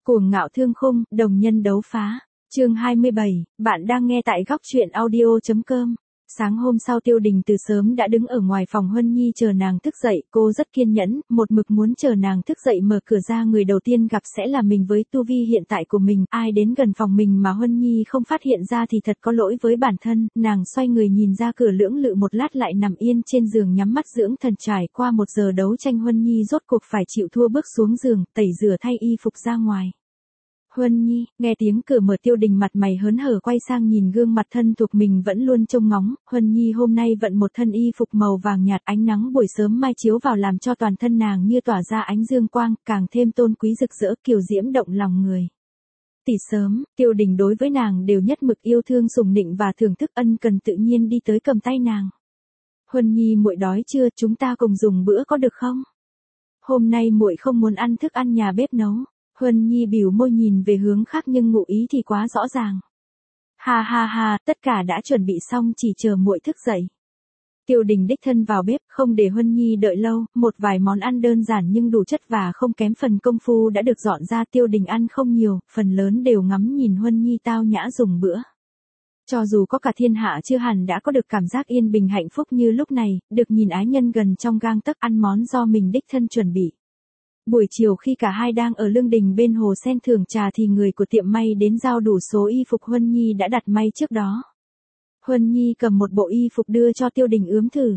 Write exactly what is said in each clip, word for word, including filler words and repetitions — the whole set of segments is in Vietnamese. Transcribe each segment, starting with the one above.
Cuồng ngạo thương khung, đồng nhân đấu phá. Chương hai mươi bảy, bạn đang nghe tại góc truyện audio chấm com. Sáng hôm sau Tiêu Đình từ sớm đã đứng ở ngoài phòng Huân Nhi chờ nàng thức dậy, cô rất kiên nhẫn, một mực muốn chờ nàng thức dậy mở cửa ra người đầu tiên gặp sẽ là mình với tu vi hiện tại của mình, ai đến gần phòng mình mà Huân Nhi không phát hiện ra thì thật có lỗi với bản thân, nàng xoay người nhìn ra cửa lưỡng lự một lát lại nằm yên trên giường nhắm mắt dưỡng thần. Trải qua một giờ đấu tranh Huân Nhi rốt cuộc phải chịu thua bước xuống giường, tẩy rửa thay y phục ra ngoài. Huân Nhi, nghe tiếng cửa mở Tiêu Đình mặt mày hớn hở quay sang nhìn gương mặt thân thuộc mình vẫn luôn trông ngóng, Huân Nhi hôm nay vận một thân y phục màu vàng nhạt, ánh nắng buổi sớm mai chiếu vào làm cho toàn thân nàng như tỏa ra ánh dương quang, càng thêm tôn quý rực rỡ kiều diễm động lòng người. Tỷ sớm, Tiêu Đình đối với nàng đều nhất mực yêu thương sủng nịnh và thưởng thức, ân cần tự nhiên đi tới cầm tay nàng. Huân Nhi muội đói chưa, chúng ta cùng dùng bữa có được không? Hôm nay muội không muốn ăn thức ăn nhà bếp nấu. Huân Nhi bĩu môi nhìn về hướng khác nhưng ngụ ý thì quá rõ ràng. Ha ha ha, tất cả đã chuẩn bị xong chỉ chờ muội thức dậy. Tiêu Đình đích thân vào bếp, không để Huân Nhi đợi lâu, một vài món ăn đơn giản nhưng đủ chất và không kém phần công phu đã được dọn ra. Tiêu Đình ăn không nhiều, phần lớn đều ngắm nhìn Huân Nhi tao nhã dùng bữa. Cho dù có cả thiên hạ chưa hẳn đã có được cảm giác yên bình hạnh phúc như lúc này, được nhìn ái nhân gần trong gang tấc ăn món do mình đích thân chuẩn bị. Buổi chiều khi cả hai đang ở lương đình bên hồ sen thưởng trà thì người của tiệm may đến giao đủ số y phục Huân Nhi đã đặt may trước đó. Huân Nhi cầm một bộ y phục đưa cho Tiêu Đình ướm thử.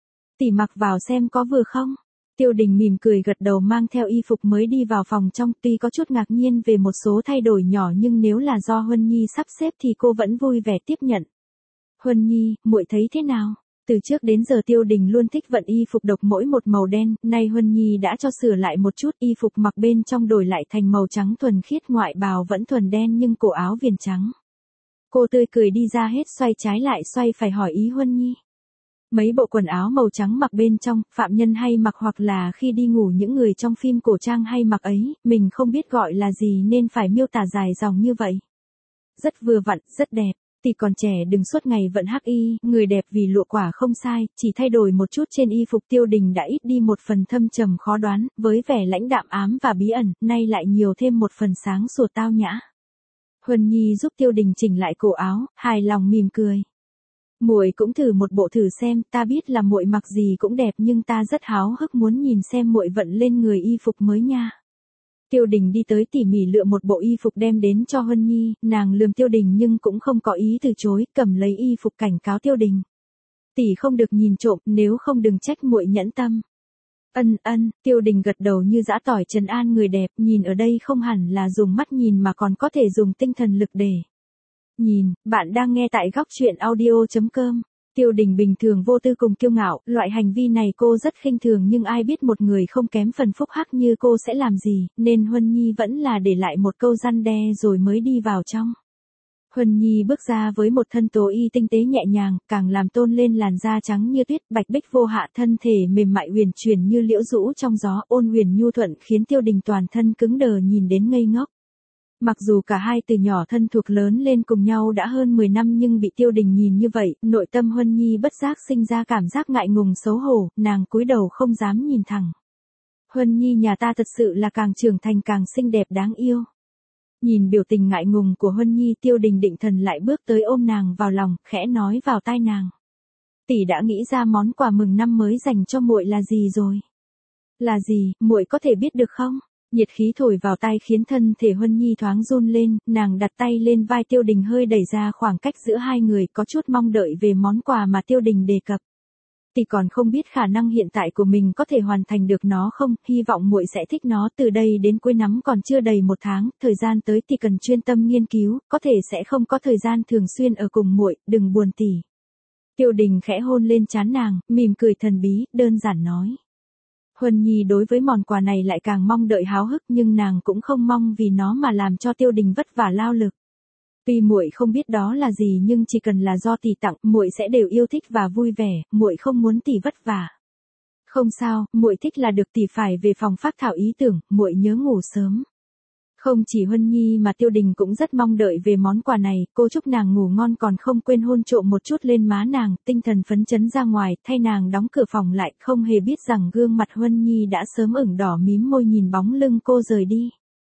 Tỷ mặc vào xem có vừa không? Tiêu Đình mỉm cười gật đầu mang theo y phục mới đi vào phòng trong, tuy có chút ngạc nhiên về một số thay đổi nhỏ nhưng nếu là do Huân Nhi sắp xếp thì cô vẫn vui vẻ tiếp nhận. Huân Nhi, muội thấy thế nào? Từ trước đến giờ Tiêu Đình luôn thích vận y phục độc mỗi một màu đen, nay Huân Nhi đã cho sửa lại một chút, y phục mặc bên trong đổi lại thành màu trắng thuần khiết, ngoại bào vẫn thuần đen nhưng cổ áo viền trắng. Cô tươi cười đi ra hết xoay trái lại xoay phải hỏi ý Huân Nhi. Mấy bộ quần áo màu trắng mặc bên trong, phạm nhân hay mặc hoặc là khi đi ngủ những người trong phim cổ trang hay mặc ấy, mình không biết gọi là gì nên phải miêu tả dài dòng như vậy. Rất vừa vặn, rất đẹp. Tỷ còn trẻ đừng suốt ngày vận hắc y, người đẹp vì lụa quả không sai, chỉ thay đổi một chút trên y phục. Tiêu Đình đã ít đi một phần thâm trầm khó đoán, với vẻ lãnh đạm ám và bí ẩn, nay lại nhiều thêm một phần sáng sủa tao nhã. Huân Nhi giúp Tiêu Đình chỉnh lại cổ áo, hài lòng mỉm cười. Muội cũng thử một bộ thử xem, ta biết là muội mặc gì cũng đẹp nhưng ta rất háo hức muốn nhìn xem muội vận lên người y phục mới nha. Tiêu Đình đi tới tỉ mỉ lựa một bộ y phục đem đến cho Huân Nhi, nàng lườm Tiêu Đình nhưng cũng không có ý từ chối, cầm lấy y phục cảnh cáo Tiêu Đình. Tỷ không được nhìn trộm, nếu không đừng trách muội nhẫn tâm. Ân ân, Tiêu Đình gật đầu như giã tỏi trấn an người đẹp, nhìn ở đây không hẳn là dùng mắt nhìn mà còn có thể dùng tinh thần lực để nhìn. Bạn đang nghe tại góc truyện audio chấm com. Tiêu Đình bình thường vô tư cùng kiêu ngạo, loại hành vi này cô rất khinh thường nhưng ai biết một người không kém phần phúc hắc như cô sẽ làm gì, nên Huân Nhi vẫn là để lại một câu răn đe rồi mới đi vào trong. Huân Nhi bước ra với một thân tố y tinh tế nhẹ nhàng, càng làm tôn lên làn da trắng như tuyết, bạch bích vô hạ, thân thể mềm mại huyền chuyển như liễu rũ trong gió, ôn huyền nhu thuận khiến Tiêu Đình toàn thân cứng đờ nhìn đến ngây ngốc. Mặc dù cả hai từ nhỏ thân thuộc lớn lên cùng nhau đã hơn mười năm nhưng bị Tiêu Đình nhìn như vậy, nội tâm Huân Nhi bất giác sinh ra cảm giác ngại ngùng xấu hổ, nàng cúi đầu không dám nhìn thẳng. Huân Nhi nhà ta thật sự là càng trưởng thành càng xinh đẹp đáng yêu. Nhìn biểu tình ngại ngùng của Huân Nhi, Tiêu Đình định thần lại bước tới ôm nàng vào lòng, khẽ nói vào tai nàng. Tỷ đã nghĩ ra món quà mừng năm mới dành cho muội là gì rồi? Là gì, muội có thể biết được không? Nhiệt khí thổi vào tai khiến thân thể Huân Nhi thoáng run lên, nàng đặt tay lên vai Tiêu Đình hơi đẩy ra khoảng cách giữa hai người, có chút mong đợi về món quà mà Tiêu Đình đề cập. Tỷ còn không biết khả năng hiện tại của mình có thể hoàn thành được nó không, hy vọng muội sẽ thích nó. Từ đây đến cuối năm còn chưa đầy một tháng, thời gian tới tỷ cần chuyên tâm nghiên cứu, có thể sẽ không có thời gian thường xuyên ở cùng muội, đừng buồn tỷ. Tiêu Đình khẽ hôn lên trán nàng, mỉm cười thần bí, đơn giản nói. Huân Nhi đối với món quà này lại càng mong đợi háo hức nhưng nàng cũng không mong vì nó mà làm cho Tiêu Đình vất vả lao lực. Tuy muội không biết đó là gì nhưng chỉ cần là do tỷ tặng, muội sẽ đều yêu thích và vui vẻ, muội không muốn tỷ vất vả. Không sao, muội thích là được, tỷ phải về phòng phác thảo ý tưởng, muội nhớ ngủ sớm. Không chỉ Huân Nhi mà Tiêu Đình cũng rất mong đợi về món quà này, cô chúc nàng ngủ ngon còn không quên hôn trộm một chút lên má nàng, tinh thần phấn chấn ra ngoài, thay nàng đóng cửa phòng lại, không hề biết rằng gương mặt Huân Nhi đã sớm ửng đỏ mím môi nhìn bóng lưng cô rời đi.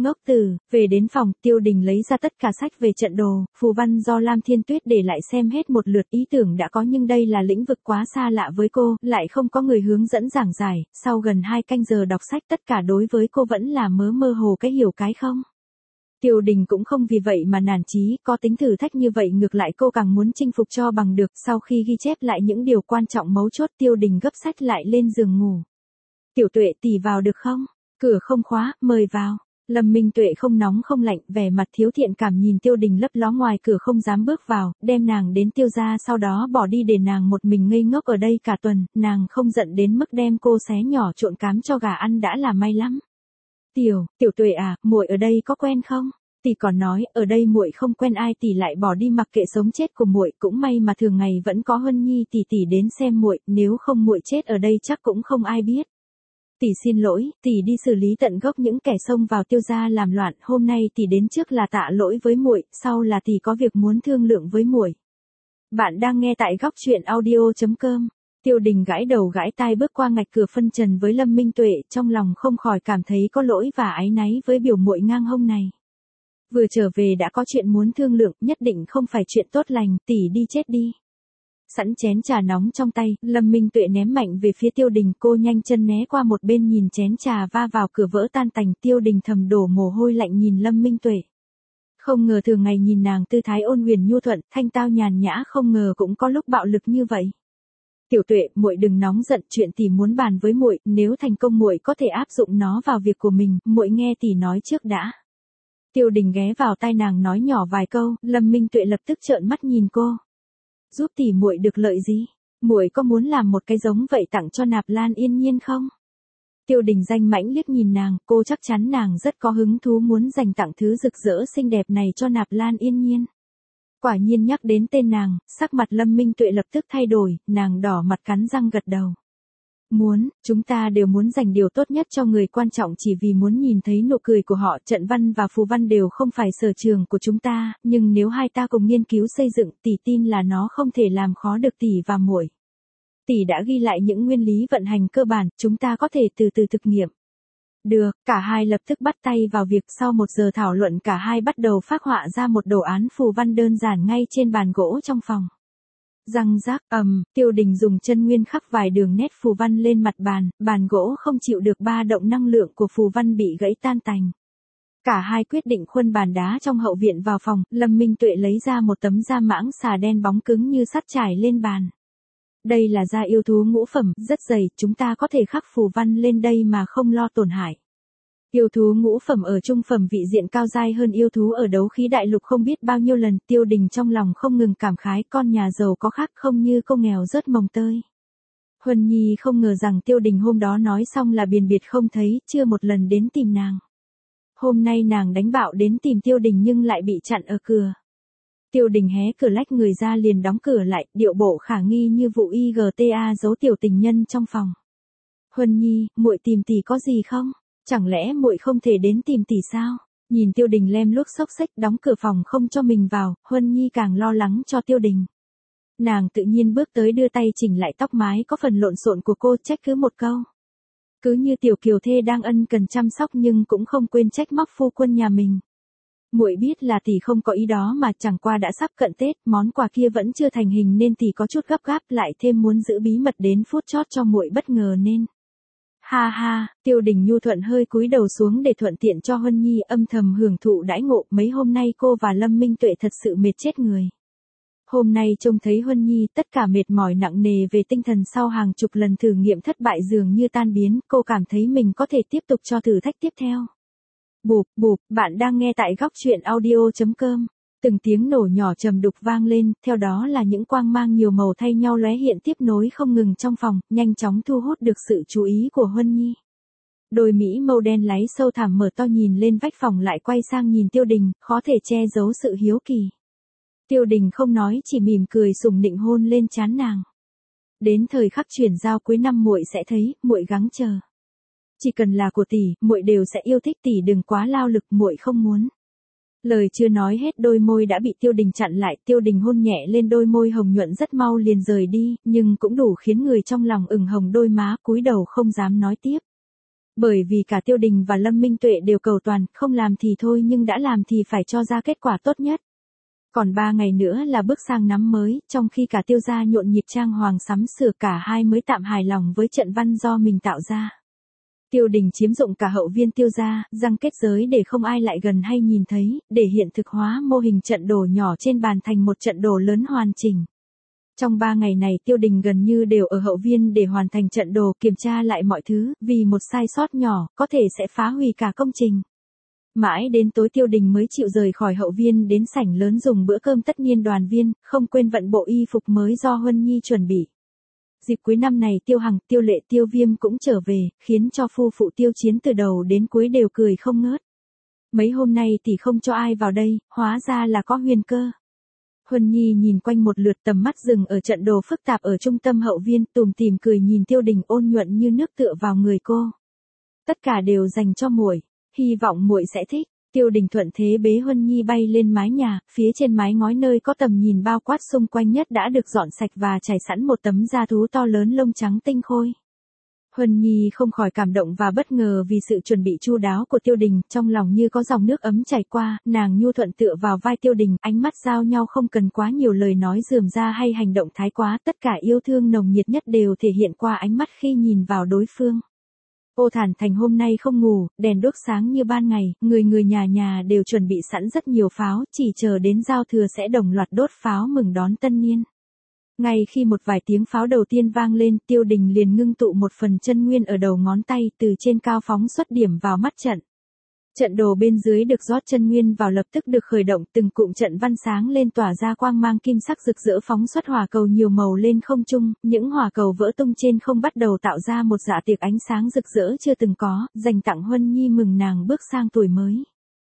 Ngốc tử, về đến phòng, Tiêu Đình lấy ra tất cả sách về trận đồ, phù văn do Lam Thiên Tuyết để lại xem hết một lượt, ý tưởng đã có nhưng đây là lĩnh vực quá xa lạ với cô, lại không có người hướng dẫn giảng giải, sau gần hai canh giờ đọc sách tất cả đối với cô vẫn là mớ mơ hồ cái hiểu cái không. Tiêu Đình cũng không vì vậy mà nản chí, có tính thử thách như vậy ngược lại cô càng muốn chinh phục cho bằng được, sau khi ghi chép lại những điều quan trọng mấu chốt Tiêu Đình gấp sách lại lên giường ngủ. Tiểu Tuệ tỷ vào được không? Cửa không khóa, mời vào. Lâm Minh Tuệ không nóng không lạnh, vẻ mặt thiếu thiện cảm nhìn Tiêu Đình lấp ló ngoài cửa không dám bước vào, đem nàng đến Tiêu gia sau đó bỏ đi để nàng một mình ngây ngốc ở đây cả tuần, nàng không giận đến mức đem cô xé nhỏ trộn cám cho gà ăn đã là may lắm. Tiểu, Tiểu Tuệ à, muội ở đây có quen không? Tỷ còn nói, ở đây muội không quen ai tỷ lại bỏ đi mặc kệ sống chết của muội, cũng may mà thường ngày vẫn có Huân Nhi tỷ tỷ đến xem muội, nếu không muội chết ở đây chắc cũng không ai biết. Tỷ xin lỗi, tỷ đi xử lý tận gốc những kẻ xông vào Tiêu gia làm loạn, hôm nay tỷ đến trước là tạ lỗi với muội, sau là tỷ có việc muốn thương lượng với muội. Bạn đang nghe tại góc truyện audio chấm com. Tiêu Đình gãi đầu gãi tai bước qua ngạch cửa phân trần với Lâm Minh Tuệ, trong lòng không khỏi cảm thấy có lỗi và áy náy với biểu muội ngang hông này. Vừa trở về đã có chuyện muốn thương lượng, nhất định không phải chuyện tốt lành, tỷ đi chết đi. Sẵn chén trà nóng trong tay, Lâm Minh Tuệ ném mạnh về phía Tiêu Đình, cô nhanh chân né qua một bên nhìn chén trà va vào cửa vỡ tan tành, Tiêu Đình thầm đổ mồ hôi lạnh nhìn Lâm Minh Tuệ. Không ngờ thường ngày nhìn nàng tư thái ôn huyền nhu thuận, thanh tao nhàn nhã, không ngờ cũng có lúc bạo lực như vậy. Tiểu Tuệ, muội đừng nóng giận, chuyện tỷ muốn bàn với muội, nếu thành công muội có thể áp dụng nó vào việc của mình, muội nghe tỷ nói trước đã. Tiêu Đình ghé vào tai nàng nói nhỏ vài câu, Lâm Minh Tuệ lập tức trợn mắt nhìn cô. Giúp tỷ muội được lợi gì? Muội có muốn làm một cái giống vậy tặng cho Nạp Lan Yên Nhiên không? Tiêu Đình danh mãnh liếc nhìn nàng, cô chắc chắn nàng rất có hứng thú muốn dành tặng thứ rực rỡ xinh đẹp này cho Nạp Lan Yên Nhiên. Quả nhiên nhắc đến tên nàng, sắc mặt Lâm Minh Tuệ lập tức thay đổi, nàng đỏ mặt cắn răng gật đầu. Muốn, chúng ta đều muốn dành điều tốt nhất cho người quan trọng chỉ vì muốn nhìn thấy nụ cười của họ. Trận văn và phù văn đều không phải sở trường của chúng ta, nhưng nếu hai ta cùng nghiên cứu xây dựng, tỷ tin là nó không thể làm khó được tỷ và muội. Tỷ đã ghi lại những nguyên lý vận hành cơ bản, chúng ta có thể từ từ thực nghiệm. Được, cả hai lập tức bắt tay vào việc, sau một giờ thảo luận cả hai bắt đầu phác họa ra một đồ án phù văn đơn giản ngay trên bàn gỗ trong phòng. Răng rác ầm, Tiêu Đình dùng chân nguyên khắc vài đường nét phù văn lên mặt bàn, bàn gỗ không chịu được ba động năng lượng của phù văn bị gãy tan tành. Cả hai quyết định khuân bàn đá trong hậu viện vào phòng, Lâm Minh Tuệ lấy ra một tấm da mãng xà đen bóng cứng như sắt trải lên bàn. Đây là da yêu thú ngũ phẩm, rất dày, chúng ta có thể khắc phù văn lên đây mà không lo tổn hại. Yêu thú ngũ phẩm ở trung phẩm vị diện cao giai hơn yêu thú ở đấu khí đại lục không biết bao nhiêu lần, Tiêu Đình trong lòng không ngừng cảm khái, con nhà giàu có khác không như cô nghèo rớt mồng tơi. Huân Nhi không ngờ rằng Tiêu Đình hôm đó nói xong là biền biệt không thấy, chưa một lần đến tìm nàng. Hôm nay nàng đánh bạo đến tìm Tiêu Đình nhưng lại bị chặn ở cửa. Tiêu Đình hé cửa lách người ra liền đóng cửa lại, điệu bộ khả nghi như vụ i giê ta giấu tiểu tình nhân trong phòng. Huân Nhi, muội tìm tỷ có gì không? Chẳng lẽ muội không thể đến tìm tỷ sao? Nhìn Tiêu Đình lem luốc xốc xếch đóng cửa phòng không cho mình vào, Huân Nhi càng lo lắng cho Tiêu Đình. Nàng tự nhiên bước tới đưa tay chỉnh lại tóc mái có phần lộn xộn của cô, trách cứ một câu. Cứ như tiểu kiều thê đang ân cần chăm sóc nhưng cũng không quên trách móc phu quân nhà mình. Muội biết là tỷ không có ý đó mà, chẳng qua đã sắp cận Tết, món quà kia vẫn chưa thành hình nên tỷ có chút gấp gáp, lại thêm muốn giữ bí mật đến phút chót cho muội bất ngờ nên. Ha ha, Tiêu Đình nhu thuận hơi cúi đầu xuống để thuận tiện cho Huân Nhi âm thầm hưởng thụ đãi ngộ, mấy hôm nay cô và Lâm Minh Tuệ thật sự mệt chết người. Hôm nay trông thấy Huân Nhi tất cả mệt mỏi nặng nề về tinh thần sau hàng chục lần thử nghiệm thất bại dường như tan biến, cô cảm thấy mình có thể tiếp tục cho thử thách tiếp theo. Bụp, bụp, bạn đang nghe tại góc truyện audio chấm com. Từng tiếng nổ nhỏ trầm đục vang lên, theo đó là những quang mang nhiều màu thay nhau lóe hiện tiếp nối không ngừng trong phòng, nhanh chóng thu hút được sự chú ý của Huân Nhi. Đôi mỹ mâu đen láy sâu thẳm mở to nhìn lên vách phòng lại quay sang nhìn Tiêu Đình, khó thể che giấu sự hiếu kỳ. Tiêu Đình không nói chỉ mỉm cười sủng nịnh hôn lên trán nàng. Đến thời khắc chuyển giao cuối năm muội sẽ thấy, muội gắng chờ. Chỉ cần là của tỷ, muội đều sẽ yêu thích, tỷ đừng quá lao lực, muội không muốn. Lời chưa nói hết đôi môi đã bị Tiêu Đình chặn lại, Tiêu Đình hôn nhẹ lên đôi môi hồng nhuận rất mau liền rời đi, nhưng cũng đủ khiến người trong lòng ửng hồng đôi má, cúi đầu không dám nói tiếp. Bởi vì cả Tiêu Đình và Lâm Minh Tuệ đều cầu toàn, không làm thì thôi nhưng đã làm thì phải cho ra kết quả tốt nhất. Còn ba ngày nữa là bước sang năm mới, trong khi cả Tiêu gia nhộn nhịp trang hoàng sắm sửa, cả hai mới tạm hài lòng với trận văn do mình tạo ra. Tiêu Đình chiếm dụng cả hậu viên Tiêu gia, răng kết giới để không ai lại gần hay nhìn thấy, để hiện thực hóa mô hình trận đồ nhỏ trên bàn thành một trận đồ lớn hoàn chỉnh. Trong ba ngày này Tiêu Đình gần như đều ở hậu viên để hoàn thành trận đồ, kiểm tra lại mọi thứ, vì một sai sót nhỏ, có thể sẽ phá hủy cả công trình. Mãi đến tối Tiêu Đình mới chịu rời khỏi hậu viên đến sảnh lớn dùng bữa cơm tất niên đoàn viên, không quên vận bộ y phục mới do Huân Nhi chuẩn bị. Dịp cuối năm này Tiêu Hằng, Tiêu Lệ, Tiêu Viêm cũng trở về, khiến cho phu phụ Tiêu Chiến từ đầu đến cuối đều cười không ngớt. Mấy hôm nay thì không cho ai vào đây, hóa ra là có huyền cơ. Huân Nhi nhìn quanh một lượt, tầm mắt dừng ở trận đồ phức tạp ở trung tâm hậu viên, tủm tỉm cười nhìn Tiêu Đình ôn nhuận như nước tựa vào người cô. Tất cả đều dành cho muội, hy vọng muội sẽ thích. Tiêu Đình thuận thế bế Huân Nhi bay lên mái nhà, phía trên mái ngói nơi có tầm nhìn bao quát xung quanh nhất đã được dọn sạch và trải sẵn một tấm da thú to lớn lông trắng tinh khôi. Huân Nhi không khỏi cảm động và bất ngờ vì sự chuẩn bị chu đáo của Tiêu Đình, trong lòng như có dòng nước ấm chảy qua, nàng nhu thuận tựa vào vai Tiêu Đình, ánh mắt giao nhau không cần quá nhiều lời nói rườm ra hay hành động thái quá, tất cả yêu thương nồng nhiệt nhất đều thể hiện qua ánh mắt khi nhìn vào đối phương. Ô Thản Thành hôm nay không ngủ, đèn đuốc sáng như ban ngày, người người nhà nhà đều chuẩn bị sẵn rất nhiều pháo, chỉ chờ đến giao thừa sẽ đồng loạt đốt pháo mừng đón tân niên. Ngay khi một vài tiếng pháo đầu tiên vang lên, Tiêu Đình liền ngưng tụ một phần chân nguyên ở đầu ngón tay, từ trên cao phóng xuất điểm vào mắt trận. Trận đồ bên dưới được rót chân nguyên vào lập tức được khởi động, từng cụm trận văn sáng lên tỏa ra quang mang kim sắc rực rỡ phóng xuất hỏa cầu nhiều màu lên không trung, những hỏa cầu vỡ tung trên không bắt đầu tạo ra một dạ tiệc ánh sáng rực rỡ chưa từng có, dành tặng Huân Nhi mừng nàng bước sang tuổi mới.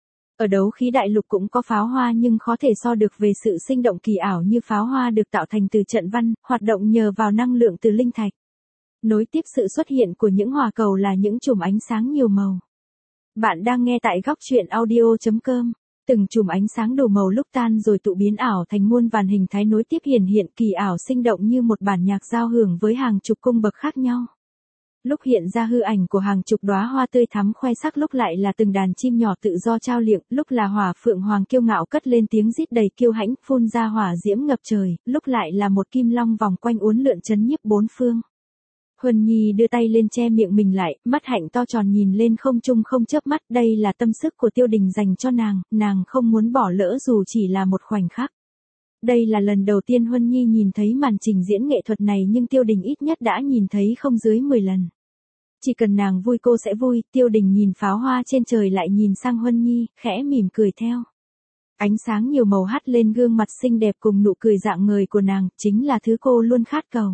Ở đấu khí đại lục cũng có pháo hoa nhưng khó thể so được về sự sinh động kỳ ảo như pháo hoa được tạo thành từ trận văn, hoạt động nhờ vào năng lượng từ linh thạch. Nối tiếp sự xuất hiện của những hỏa cầu là những chùm ánh sáng nhiều màu. Bạn đang nghe tại góc truyện audio chấm com. Từng chùm ánh sáng đủ màu lúc tan rồi tụ biến ảo thành muôn vàn hình thái nối tiếp hiển hiện kỳ ảo sinh động như một bản nhạc giao hưởng với hàng chục cung bậc khác nhau. Lúc hiện ra hư ảnh của hàng chục đóa hoa tươi thắm khoe sắc, lúc lại là từng đàn chim nhỏ tự do trao liệng, lúc là hỏa phượng hoàng kiêu ngạo cất lên tiếng rít đầy kiêu hãnh, phun ra hỏa diễm ngập trời, lúc lại là một kim long vòng quanh uốn lượn chấn nhiếp bốn phương. Huân Nhi đưa tay lên che miệng mình lại, mắt hạnh to tròn nhìn lên không trung không chớp mắt, đây là tâm sức của Tiêu Đình dành cho nàng, nàng không muốn bỏ lỡ dù chỉ là một khoảnh khắc. Đây là lần đầu tiên Huân Nhi nhìn thấy màn trình diễn nghệ thuật này nhưng Tiêu Đình ít nhất đã nhìn thấy không dưới mười lần. Chỉ cần nàng vui cô sẽ vui, Tiêu Đình nhìn pháo hoa trên trời lại nhìn sang Huân Nhi, khẽ mỉm cười theo. Ánh sáng nhiều màu hắt lên gương mặt xinh đẹp cùng nụ cười rạng ngời của nàng, chính là thứ cô luôn khát cầu.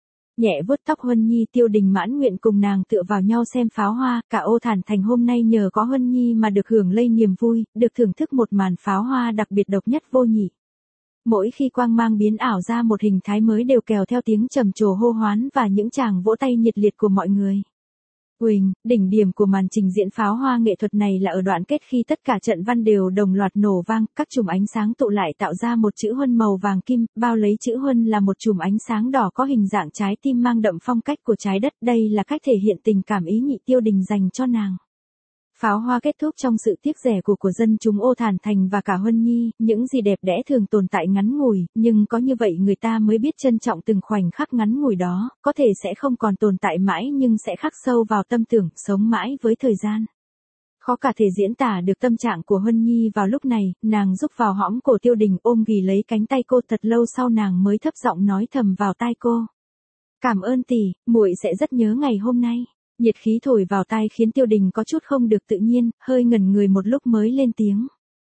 Nhẹ vuốt tóc Huân Nhi, Tiêu Đình mãn nguyện cùng nàng tựa vào nhau xem pháo hoa, cả Ô Thản Thành hôm nay nhờ có Huân Nhi mà được hưởng lây niềm vui, được thưởng thức một màn pháo hoa đặc biệt độc nhất vô nhị. Mỗi khi quang mang biến ảo ra một hình thái mới đều kèo theo tiếng trầm trồ hô hoán và những tràng vỗ tay nhiệt liệt của mọi người. Uỳnh, đỉnh điểm của màn trình diễn pháo hoa nghệ thuật này là ở đoạn kết khi tất cả trận văn đều đồng loạt nổ vang, các chùm ánh sáng tụ lại tạo ra một chữ Huân màu vàng kim, bao lấy chữ Huân là một chùm ánh sáng đỏ có hình dạng trái tim mang đậm phong cách của trái đất, đây là cách thể hiện tình cảm ý nhị Tiêu Đình dành cho nàng. Pháo hoa kết thúc trong sự tiếc rẻ của của dân chúng Ô Thản Thành và cả Huân Nhi, những gì đẹp đẽ thường tồn tại ngắn ngủi, nhưng có như vậy người ta mới biết trân trọng từng khoảnh khắc ngắn ngủi đó, có thể sẽ không còn tồn tại mãi nhưng sẽ khắc sâu vào tâm tưởng, sống mãi với thời gian. Khó cả thể diễn tả được tâm trạng của Huân Nhi vào lúc này, nàng rúc vào hõm cổ Tiêu Đình ôm ghì lấy cánh tay cô, thật lâu sau nàng mới thấp giọng nói thầm vào tai cô. Cảm ơn tỷ, muội sẽ rất nhớ ngày hôm nay. Nhiệt khí thổi vào tai khiến Tiêu Đình có chút không được tự nhiên, hơi ngẩn người một lúc mới lên tiếng.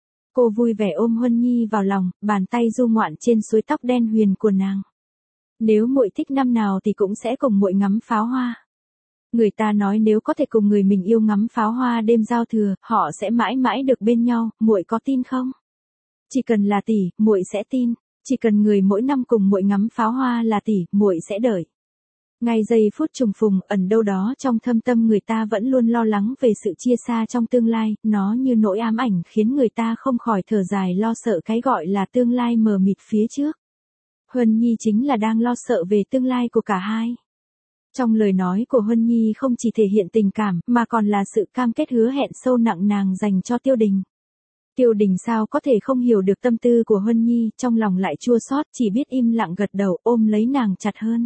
Cô vui vẻ ôm Huân Nhi vào lòng, bàn tay du ngoạn trên suối tóc đen huyền của nàng. Nếu muội thích năm nào thì cũng sẽ cùng muội ngắm pháo hoa. Người ta nói nếu có thể cùng người mình yêu ngắm pháo hoa đêm giao thừa, họ sẽ mãi mãi được bên nhau, muội có tin không? Chỉ cần là tỷ, muội sẽ tin. Chỉ cần người mỗi năm cùng muội ngắm pháo hoa là tỷ, muội sẽ đợi. Ngay giây phút trùng phùng, ẩn đâu đó trong thâm tâm người ta vẫn luôn lo lắng về sự chia xa trong tương lai, nó như nỗi ám ảnh khiến người ta không khỏi thở dài lo sợ cái gọi là tương lai mờ mịt phía trước. Huân Nhi chính là đang lo sợ về tương lai của cả hai. Trong lời nói của Huân Nhi không chỉ thể hiện tình cảm, mà còn là sự cam kết hứa hẹn sâu nặng nàng dành cho Tiêu Đình. Tiêu Đình sao có thể không hiểu được tâm tư của Huân Nhi, trong lòng lại chua xót, chỉ biết im lặng gật đầu, ôm lấy nàng chặt hơn.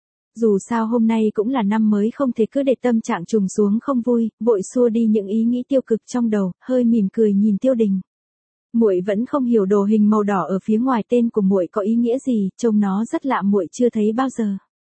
Dù sao hôm nay cũng là năm mới, không thể cứ để tâm trạng trùng xuống không vui, vội xua đi những ý nghĩ tiêu cực trong đầu, hơi mỉm cười nhìn Tiêu Đình. Muội vẫn không hiểu đồ hình màu đỏ ở phía ngoài tên của muội có ý nghĩa gì, trông nó rất lạ, muội chưa thấy bao giờ.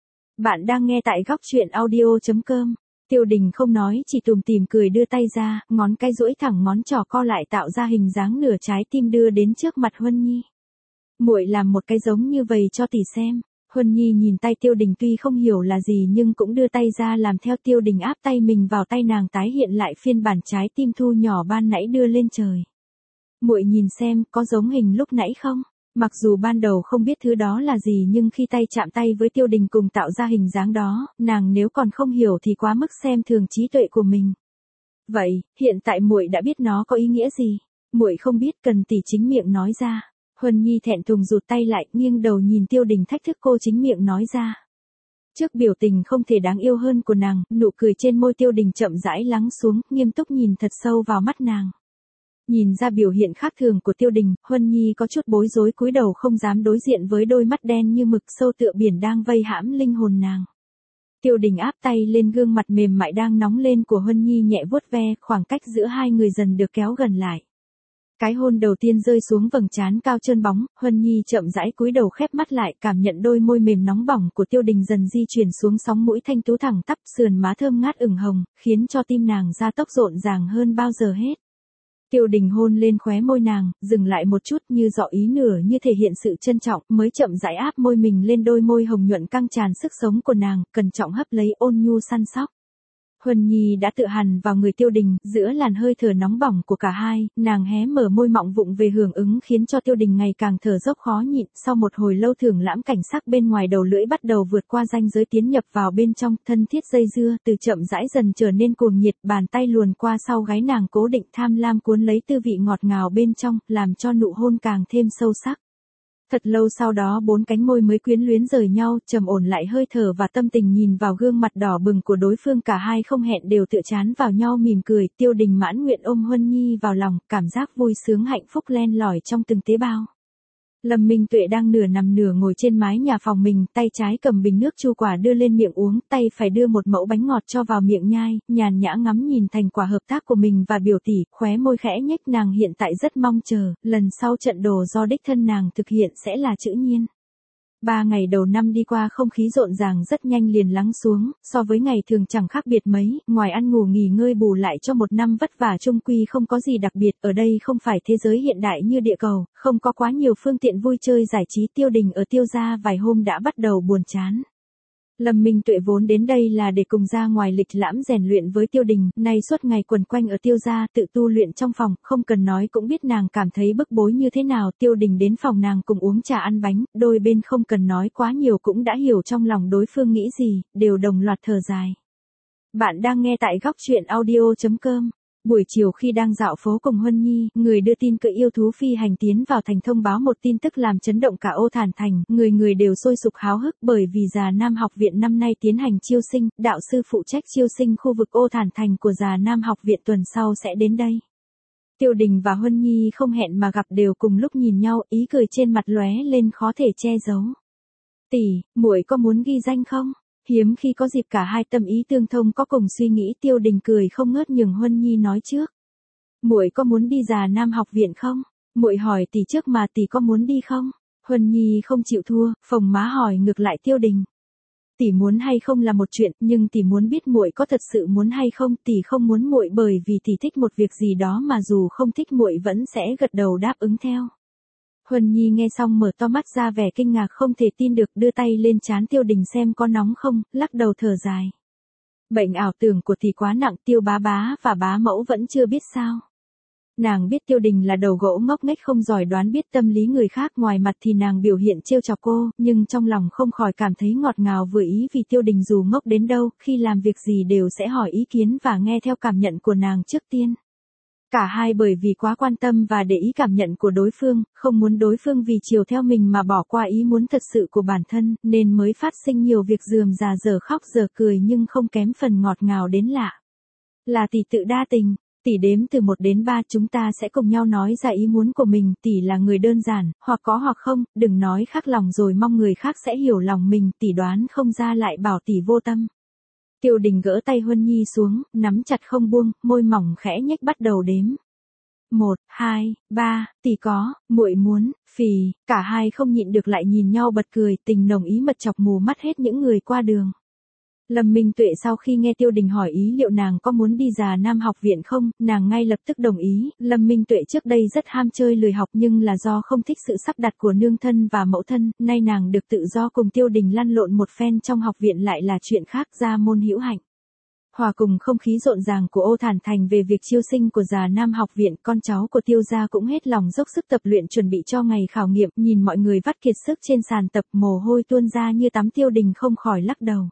Bạn đang nghe tại góc truyện audio chấm com. Tiêu Đình không nói, chỉ tủm tỉm cười đưa tay ra, ngón cái duỗi thẳng ngón trỏ co lại tạo ra hình dáng nửa trái tim đưa đến trước mặt Huân Nhi. Muội làm một cái giống như vậy cho tỷ xem. Huân Nhi nhìn tay Tiêu Đình tuy không hiểu là gì nhưng cũng đưa tay ra làm theo. Tiêu Đình áp tay mình vào tay nàng, tái hiện lại phiên bản trái tim thu nhỏ ban nãy đưa lên trời. Muội nhìn xem, có giống hình lúc nãy không? Mặc dù ban đầu không biết thứ đó là gì nhưng khi tay chạm tay với Tiêu Đình cùng tạo ra hình dáng đó, nàng nếu còn không hiểu thì quá mức xem thường trí tuệ của mình. Vậy, hiện tại muội đã biết nó có ý nghĩa gì? Muội không biết, cần tỷ chính miệng nói ra. Huân Nhi thẹn thùng rụt tay lại, nghiêng đầu nhìn Tiêu Đình thách thức cô chính miệng nói ra. Trước biểu tình không thể đáng yêu hơn của nàng, nụ cười trên môi Tiêu Đình chậm rãi lắng xuống, nghiêm túc nhìn thật sâu vào mắt nàng. Nhìn ra biểu hiện khác thường của Tiêu Đình, Huân Nhi có chút bối rối, cúi đầu không dám đối diện với đôi mắt đen như mực sâu tựa biển đang vây hãm linh hồn nàng. Tiêu Đình áp tay lên gương mặt mềm mại đang nóng lên của Huân Nhi, nhẹ vuốt ve, khoảng cách giữa hai người dần được kéo gần lại. Cái hôn đầu tiên rơi xuống vầng trán cao trơn bóng, Huân Nhi chậm rãi cúi đầu khép mắt lại, cảm nhận đôi môi mềm nóng bỏng của Tiêu Đình dần di chuyển xuống sóng mũi thanh tú thẳng tắp, sườn má thơm ngát ửng hồng, khiến cho tim nàng gia tốc rộn ràng hơn bao giờ hết. Tiêu Đình hôn lên khóe môi nàng, dừng lại một chút như dọ ý nửa như thể hiện sự trân trọng, mới chậm rãi áp môi mình lên đôi môi hồng nhuận căng tràn sức sống của nàng, cẩn trọng hấp lấy, ôn nhu săn sóc. Huân Nhi đã tự hằn vào người Tiêu Đình, giữa làn hơi thở nóng bỏng của cả hai, nàng hé mở môi mọng vụng về hưởng ứng, khiến cho Tiêu Đình ngày càng thở dốc khó nhịn. Sau một hồi lâu thưởng lãm cảnh sắc bên ngoài, đầu lưỡi bắt đầu vượt qua ranh giới tiến nhập vào bên trong, thân thiết dây dưa, từ chậm rãi dần trở nên cuồng nhiệt, bàn tay luồn qua sau gáy nàng cố định tham lam cuốn lấy tư vị ngọt ngào bên trong, làm cho nụ hôn càng thêm sâu sắc. Thật lâu sau đó bốn cánh môi mới quyến luyến rời nhau, trầm ổn lại hơi thở và tâm tình nhìn vào gương mặt đỏ bừng của đối phương, cả hai không hẹn đều tựa chán vào nhau mỉm cười. Tiêu Đình mãn nguyện ôm Huân Nhi vào lòng, cảm giác vui sướng hạnh phúc len lỏi trong từng tế bào. Lâm Minh Tuệ đang nửa nằm nửa ngồi trên mái nhà phòng mình, tay trái cầm bình nước chu quả đưa lên miệng uống, tay phải đưa một mẫu bánh ngọt cho vào miệng nhai, nhàn nhã ngắm nhìn thành quả hợp tác của mình và biểu tỷ, khóe môi khẽ nhếch. Nàng hiện tại rất mong chờ, lần sau trận đồ do đích thân nàng thực hiện sẽ là Chữ Nhiên. Ba ngày đầu năm đi qua, không khí rộn ràng rất nhanh liền lắng xuống, so với ngày thường chẳng khác biệt mấy, ngoài ăn ngủ nghỉ ngơi bù lại cho một năm vất vả chung quy không có gì đặc biệt. Ở đây không phải thế giới hiện đại như địa cầu, không có quá nhiều phương tiện vui chơi giải trí. Tiêu Đình ở Tiêu gia vài hôm đã bắt đầu buồn chán. Lâm Minh Tuệ vốn đến đây là để cùng ra ngoài lịch lãm rèn luyện với Tiêu Đình, nay suốt ngày quần quanh ở Tiêu gia tự tu luyện trong phòng, không cần nói cũng biết nàng cảm thấy bức bối như thế nào. Tiêu Đình đến phòng nàng cùng uống trà ăn bánh, đôi bên không cần nói quá nhiều cũng đã hiểu trong lòng đối phương nghĩ gì, đều đồng loạt thở dài. Bạn đang nghe tại góc truyện audio chấm com. Buổi chiều khi đang dạo phố cùng Huân Nhi, người đưa tin cưỡi yêu thú phi hành tiến vào thành thông báo một tin tức làm chấn động cả Ô Thản Thành, người người đều sôi sục háo hức bởi vì Già Nam học viện năm nay tiến hành chiêu sinh, đạo sư phụ trách chiêu sinh khu vực Ô Thản Thành của Già Nam học viện tuần sau sẽ đến đây. Tiêu Đình và Huân Nhi không hẹn mà gặp, đều cùng lúc nhìn nhau, ý cười trên mặt lóe lên khó thể che giấu. Tỷ, muội có muốn ghi danh không? Hiếm khi có dịp cả hai tâm ý tương thông có cùng suy nghĩ, Tiêu Đình cười không ngớt nhường Huân Nhi nói trước. Muội có muốn đi Già Nam học viện không? Muội hỏi tỷ trước mà, tỷ có muốn đi không? Huân Nhi không chịu thua, phồng má hỏi ngược lại Tiêu Đình. Tỷ muốn hay không là một chuyện, nhưng tỷ muốn biết muội có thật sự muốn hay không. Tỷ không muốn muội bởi vì tỷ thích một việc gì đó mà dù không thích muội vẫn sẽ gật đầu đáp ứng theo. Huân Nhi nghe xong mở to mắt ra vẻ kinh ngạc không thể tin được, đưa tay lên trán Tiêu Đình xem có nóng không, lắc đầu thở dài. Bệnh ảo tưởng của tỷ quá nặng, Tiêu bá bá và bá mẫu vẫn chưa biết sao. Nàng biết Tiêu Đình là đầu gỗ ngốc nghếch không giỏi đoán biết tâm lý người khác, ngoài mặt thì nàng biểu hiện trêu chọc cô, nhưng trong lòng không khỏi cảm thấy ngọt ngào vừa ý, vì Tiêu Đình dù ngốc đến đâu, khi làm việc gì đều sẽ hỏi ý kiến và nghe theo cảm nhận của nàng trước tiên. Cả hai bởi vì quá quan tâm và để ý cảm nhận của đối phương, không muốn đối phương vì chiều theo mình mà bỏ qua ý muốn thật sự của bản thân, nên mới phát sinh nhiều việc rườm rà giờ khóc giờ cười nhưng không kém phần ngọt ngào đến lạ. Là tỷ tự đa tình. Tỷ đếm từ một đến ba chúng ta sẽ cùng nhau nói ra ý muốn của mình. Tỷ là người đơn giản, hoặc có hoặc không, đừng nói khác lòng rồi mong người khác sẽ hiểu lòng mình. Tỷ đoán không ra lại bảo tỷ vô tâm. Tiêu Đình gỡ tay Huân Nhi xuống, nắm chặt không buông, môi mỏng khẽ nhếch bắt đầu đếm. Một, hai, ba, tỷ có, muội muốn, phì, cả hai không nhịn được lại nhìn nhau bật cười, tình nồng ý mật chọc mù mắt hết những người qua đường. Lâm Minh Tuệ sau khi nghe Tiêu Đình hỏi ý liệu nàng có muốn đi Già Nam học viện không, nàng ngay lập tức đồng ý. Lâm Minh Tuệ trước đây rất ham chơi lười học nhưng là do không thích sự sắp đặt của nương thân và mẫu thân, nay nàng được tự do cùng Tiêu Đình lăn lộn một phen trong học viện lại là chuyện khác, ra môn hữu hạnh. Hòa cùng không khí rộn ràng của Ô Thản Thành về việc chiêu sinh của Già Nam học viện, con cháu của Tiêu gia cũng hết lòng dốc sức tập luyện chuẩn bị cho ngày khảo nghiệm, nhìn mọi người vắt kiệt sức trên sàn tập mồ hôi tuôn ra như tắm, Tiêu Đình không khỏi lắc đầu.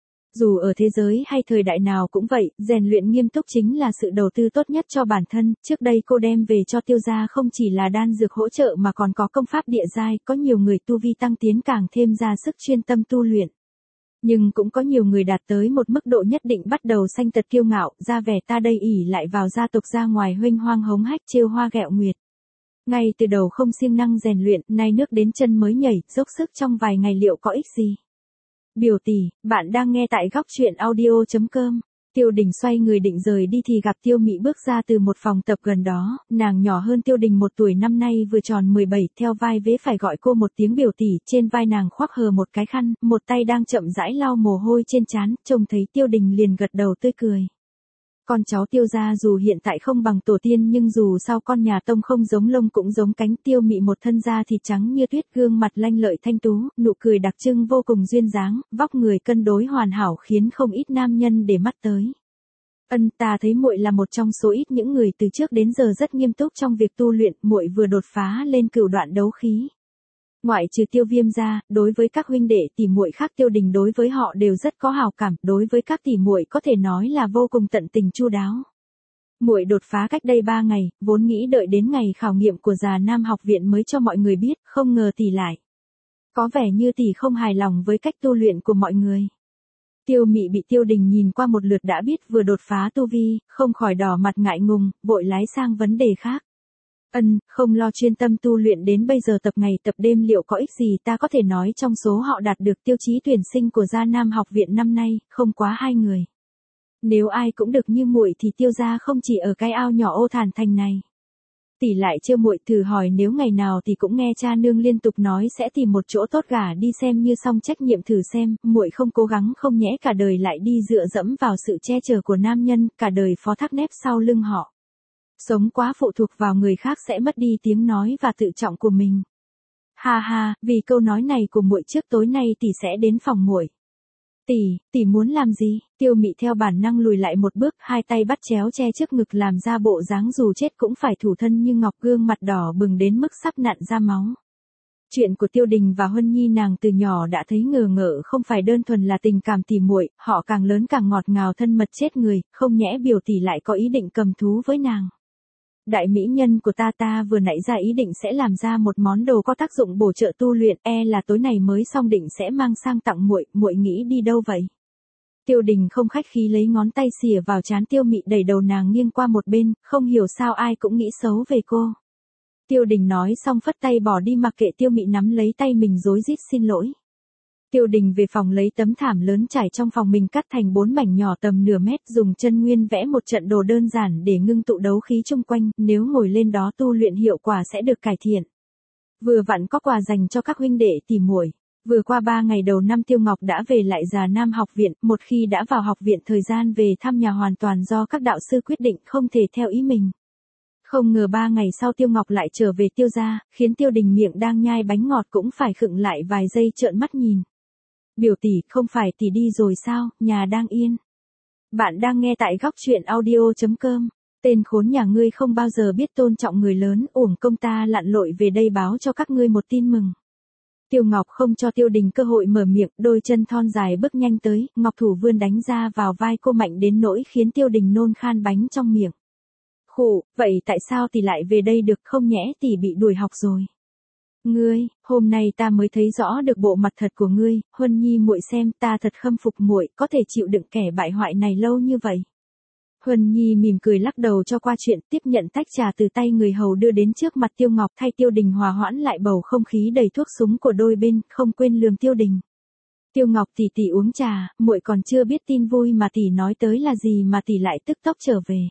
Dù ở thế giới hay thời đại nào cũng vậy, rèn luyện nghiêm túc chính là sự đầu tư tốt nhất cho bản thân. Trước đây cô đem về cho Tiêu gia không chỉ là đan dược hỗ trợ mà còn có công pháp địa giai, có nhiều người tu vi tăng tiến càng thêm ra sức chuyên tâm tu luyện. Nhưng cũng có nhiều người đạt tới một mức độ nhất định bắt đầu sanh tật kiêu ngạo, ra vẻ ta đây ỉ lại vào gia tộc ra ngoài huênh hoang hống hách trêu hoa ghẹo nguyệt. Ngay từ đầu không siêng năng rèn luyện, nay nước đến chân mới nhảy, dốc sức trong vài ngày liệu có ích gì? Biểu tỷ, bạn đang nghe tại góc truyện audio chấm com. Tiêu Đình xoay người định rời đi thì gặp Tiêu Mị bước ra từ một phòng tập gần đó, nàng nhỏ hơn Tiêu Đình một tuổi, năm nay vừa tròn mười bảy, theo vai vế phải gọi cô một tiếng biểu tỷ, trên vai nàng khoác hờ một cái khăn, một tay đang chậm rãi lau mồ hôi trên trán, trông thấy Tiêu Đình liền gật đầu tươi cười. Con cháu Tiêu gia dù hiện tại không bằng tổ tiên nhưng dù sao con nhà Tông không giống lông cũng giống cánh. Tiêu Mị một thân da thịt trắng như tuyết, gương mặt lanh lợi thanh tú, nụ cười đặc trưng vô cùng duyên dáng, vóc người cân đối hoàn hảo khiến không ít nam nhân để mắt tới. Ân, ta thấy muội là một trong số ít những người từ trước đến giờ rất nghiêm túc trong việc tu luyện, muội vừa đột phá lên cửu đoạn đấu khí. Ngoại trừ Tiêu Viêm ra, đối với các huynh đệ tỷ muội khác Tiêu Đình đối với họ đều rất có hào cảm, đối với các tỷ muội có thể nói là vô cùng tận tình chu đáo. Muội đột phá cách đây ba ngày, vốn nghĩ đợi đến ngày khảo nghiệm của Già Nam học viện mới cho mọi người biết, không ngờ tỷ lại. Có vẻ như tỷ không hài lòng với cách tu luyện của mọi người. Tiêu Mị bị Tiêu Đình nhìn qua một lượt đã biết vừa đột phá tu vi, không khỏi đỏ mặt ngại ngùng, vội lái sang vấn đề khác. Ân, không lo chuyên tâm tu luyện đến bây giờ tập ngày tập đêm liệu có ích gì, ta có thể nói trong số họ đạt được tiêu chí tuyển sinh của Già Nam học viện năm nay, không quá hai người. Nếu ai cũng được như muội thì Tiêu gia không chỉ ở cái ao nhỏ Ô Thản Thành này. Tỷ lại trêu muội, thử hỏi nếu ngày nào tỷ cũng nghe cha nương liên tục nói sẽ tìm một chỗ tốt gả đi xem như xong trách nhiệm, thử xem, muội không cố gắng không nhẽ cả đời lại đi dựa dẫm vào sự che chở của nam nhân, cả đời phó thác nép sau lưng họ. Sống quá phụ thuộc vào người khác sẽ mất đi tiếng nói và tự trọng của mình. Ha ha, vì câu nói này của muội trước tối nay tỷ sẽ đến phòng muội. Tỷ, tỷ muốn làm gì? Tiêu Mị theo bản năng lùi lại một bước, hai tay bắt chéo che trước ngực làm ra bộ dáng dù chết cũng phải thủ thân như ngọc, gương mặt đỏ bừng đến mức sắp nặn ra máu. Chuyện của Tiêu Đình và Huân Nhi nàng từ nhỏ đã thấy ngờ ngợ không phải đơn thuần là tình cảm tỷ muội, họ càng lớn càng ngọt ngào thân mật chết người, không nhẽ biểu tỷ lại có ý định cầm thú với nàng. Đại mỹ nhân của ta ta vừa nãy ra ý định sẽ làm ra một món đồ có tác dụng bổ trợ tu luyện, e là tối này mới xong định sẽ mang sang tặng muội, muội nghĩ đi đâu vậy? Tiêu Đình không khách khí lấy ngón tay xìa vào trán Tiêu Mị, đẩy đầu nàng nghiêng qua một bên, không hiểu sao ai cũng nghĩ xấu về cô. Tiêu Đình nói xong phất tay bỏ đi mặc kệ Tiêu Mị nắm lấy tay mình rối rít xin lỗi. Tiêu Đình về phòng lấy tấm thảm lớn trải trong phòng mình cắt thành bốn mảnh nhỏ tầm nửa mét, dùng chân nguyên vẽ một trận đồ đơn giản để ngưng tụ đấu khí chung quanh, nếu ngồi lên đó tu luyện hiệu quả sẽ được cải thiện. Vừa vặn có quà dành cho các huynh đệ tỷ muội. Vừa qua ba ngày đầu năm Tiêu Ngọc đã về lại Già Nam học viện, một khi đã vào học viện thời gian về thăm nhà hoàn toàn do các đạo sư quyết định, không thể theo ý mình. Không ngờ ba ngày sau Tiêu Ngọc lại trở về Tiêu gia, khiến Tiêu Đình miệng đang nhai bánh ngọt cũng phải khựng lại vài giây trợn mắt nhìn. Biểu tỷ, không phải tỷ đi rồi sao, nhà đang yên. Bạn đang nghe tại góc truyện audio chấm com. Tên khốn nhà ngươi không bao giờ biết tôn trọng người lớn, uổng công ta lặn lội về đây báo cho các ngươi một tin mừng. Tiêu Ngọc không cho Tiêu Đình cơ hội mở miệng, đôi chân thon dài bước nhanh tới, ngọc thủ vươn đánh ra vào vai cô mạnh đến nỗi khiến Tiêu Đình nôn khan bánh trong miệng. Khụ, vậy tại sao tỷ lại về đây được, không nhẽ tỷ bị đuổi học rồi? Ngươi, hôm nay ta mới thấy rõ được bộ mặt thật của ngươi, Huân Nhi muội xem, ta thật khâm phục muội, có thể chịu đựng kẻ bại hoại này lâu như vậy. Huân Nhi mỉm cười lắc đầu cho qua chuyện, tiếp nhận tách trà từ tay người hầu đưa đến trước mặt Tiêu Ngọc, thay Tiêu Đình hòa hoãn lại bầu không khí đầy thuốc súng của đôi bên, không quên lườm Tiêu Đình. Tiêu Ngọc tỷ tỷ uống trà, muội còn chưa biết tin vui mà tỷ nói tới là gì mà tỷ lại tức tốc trở về.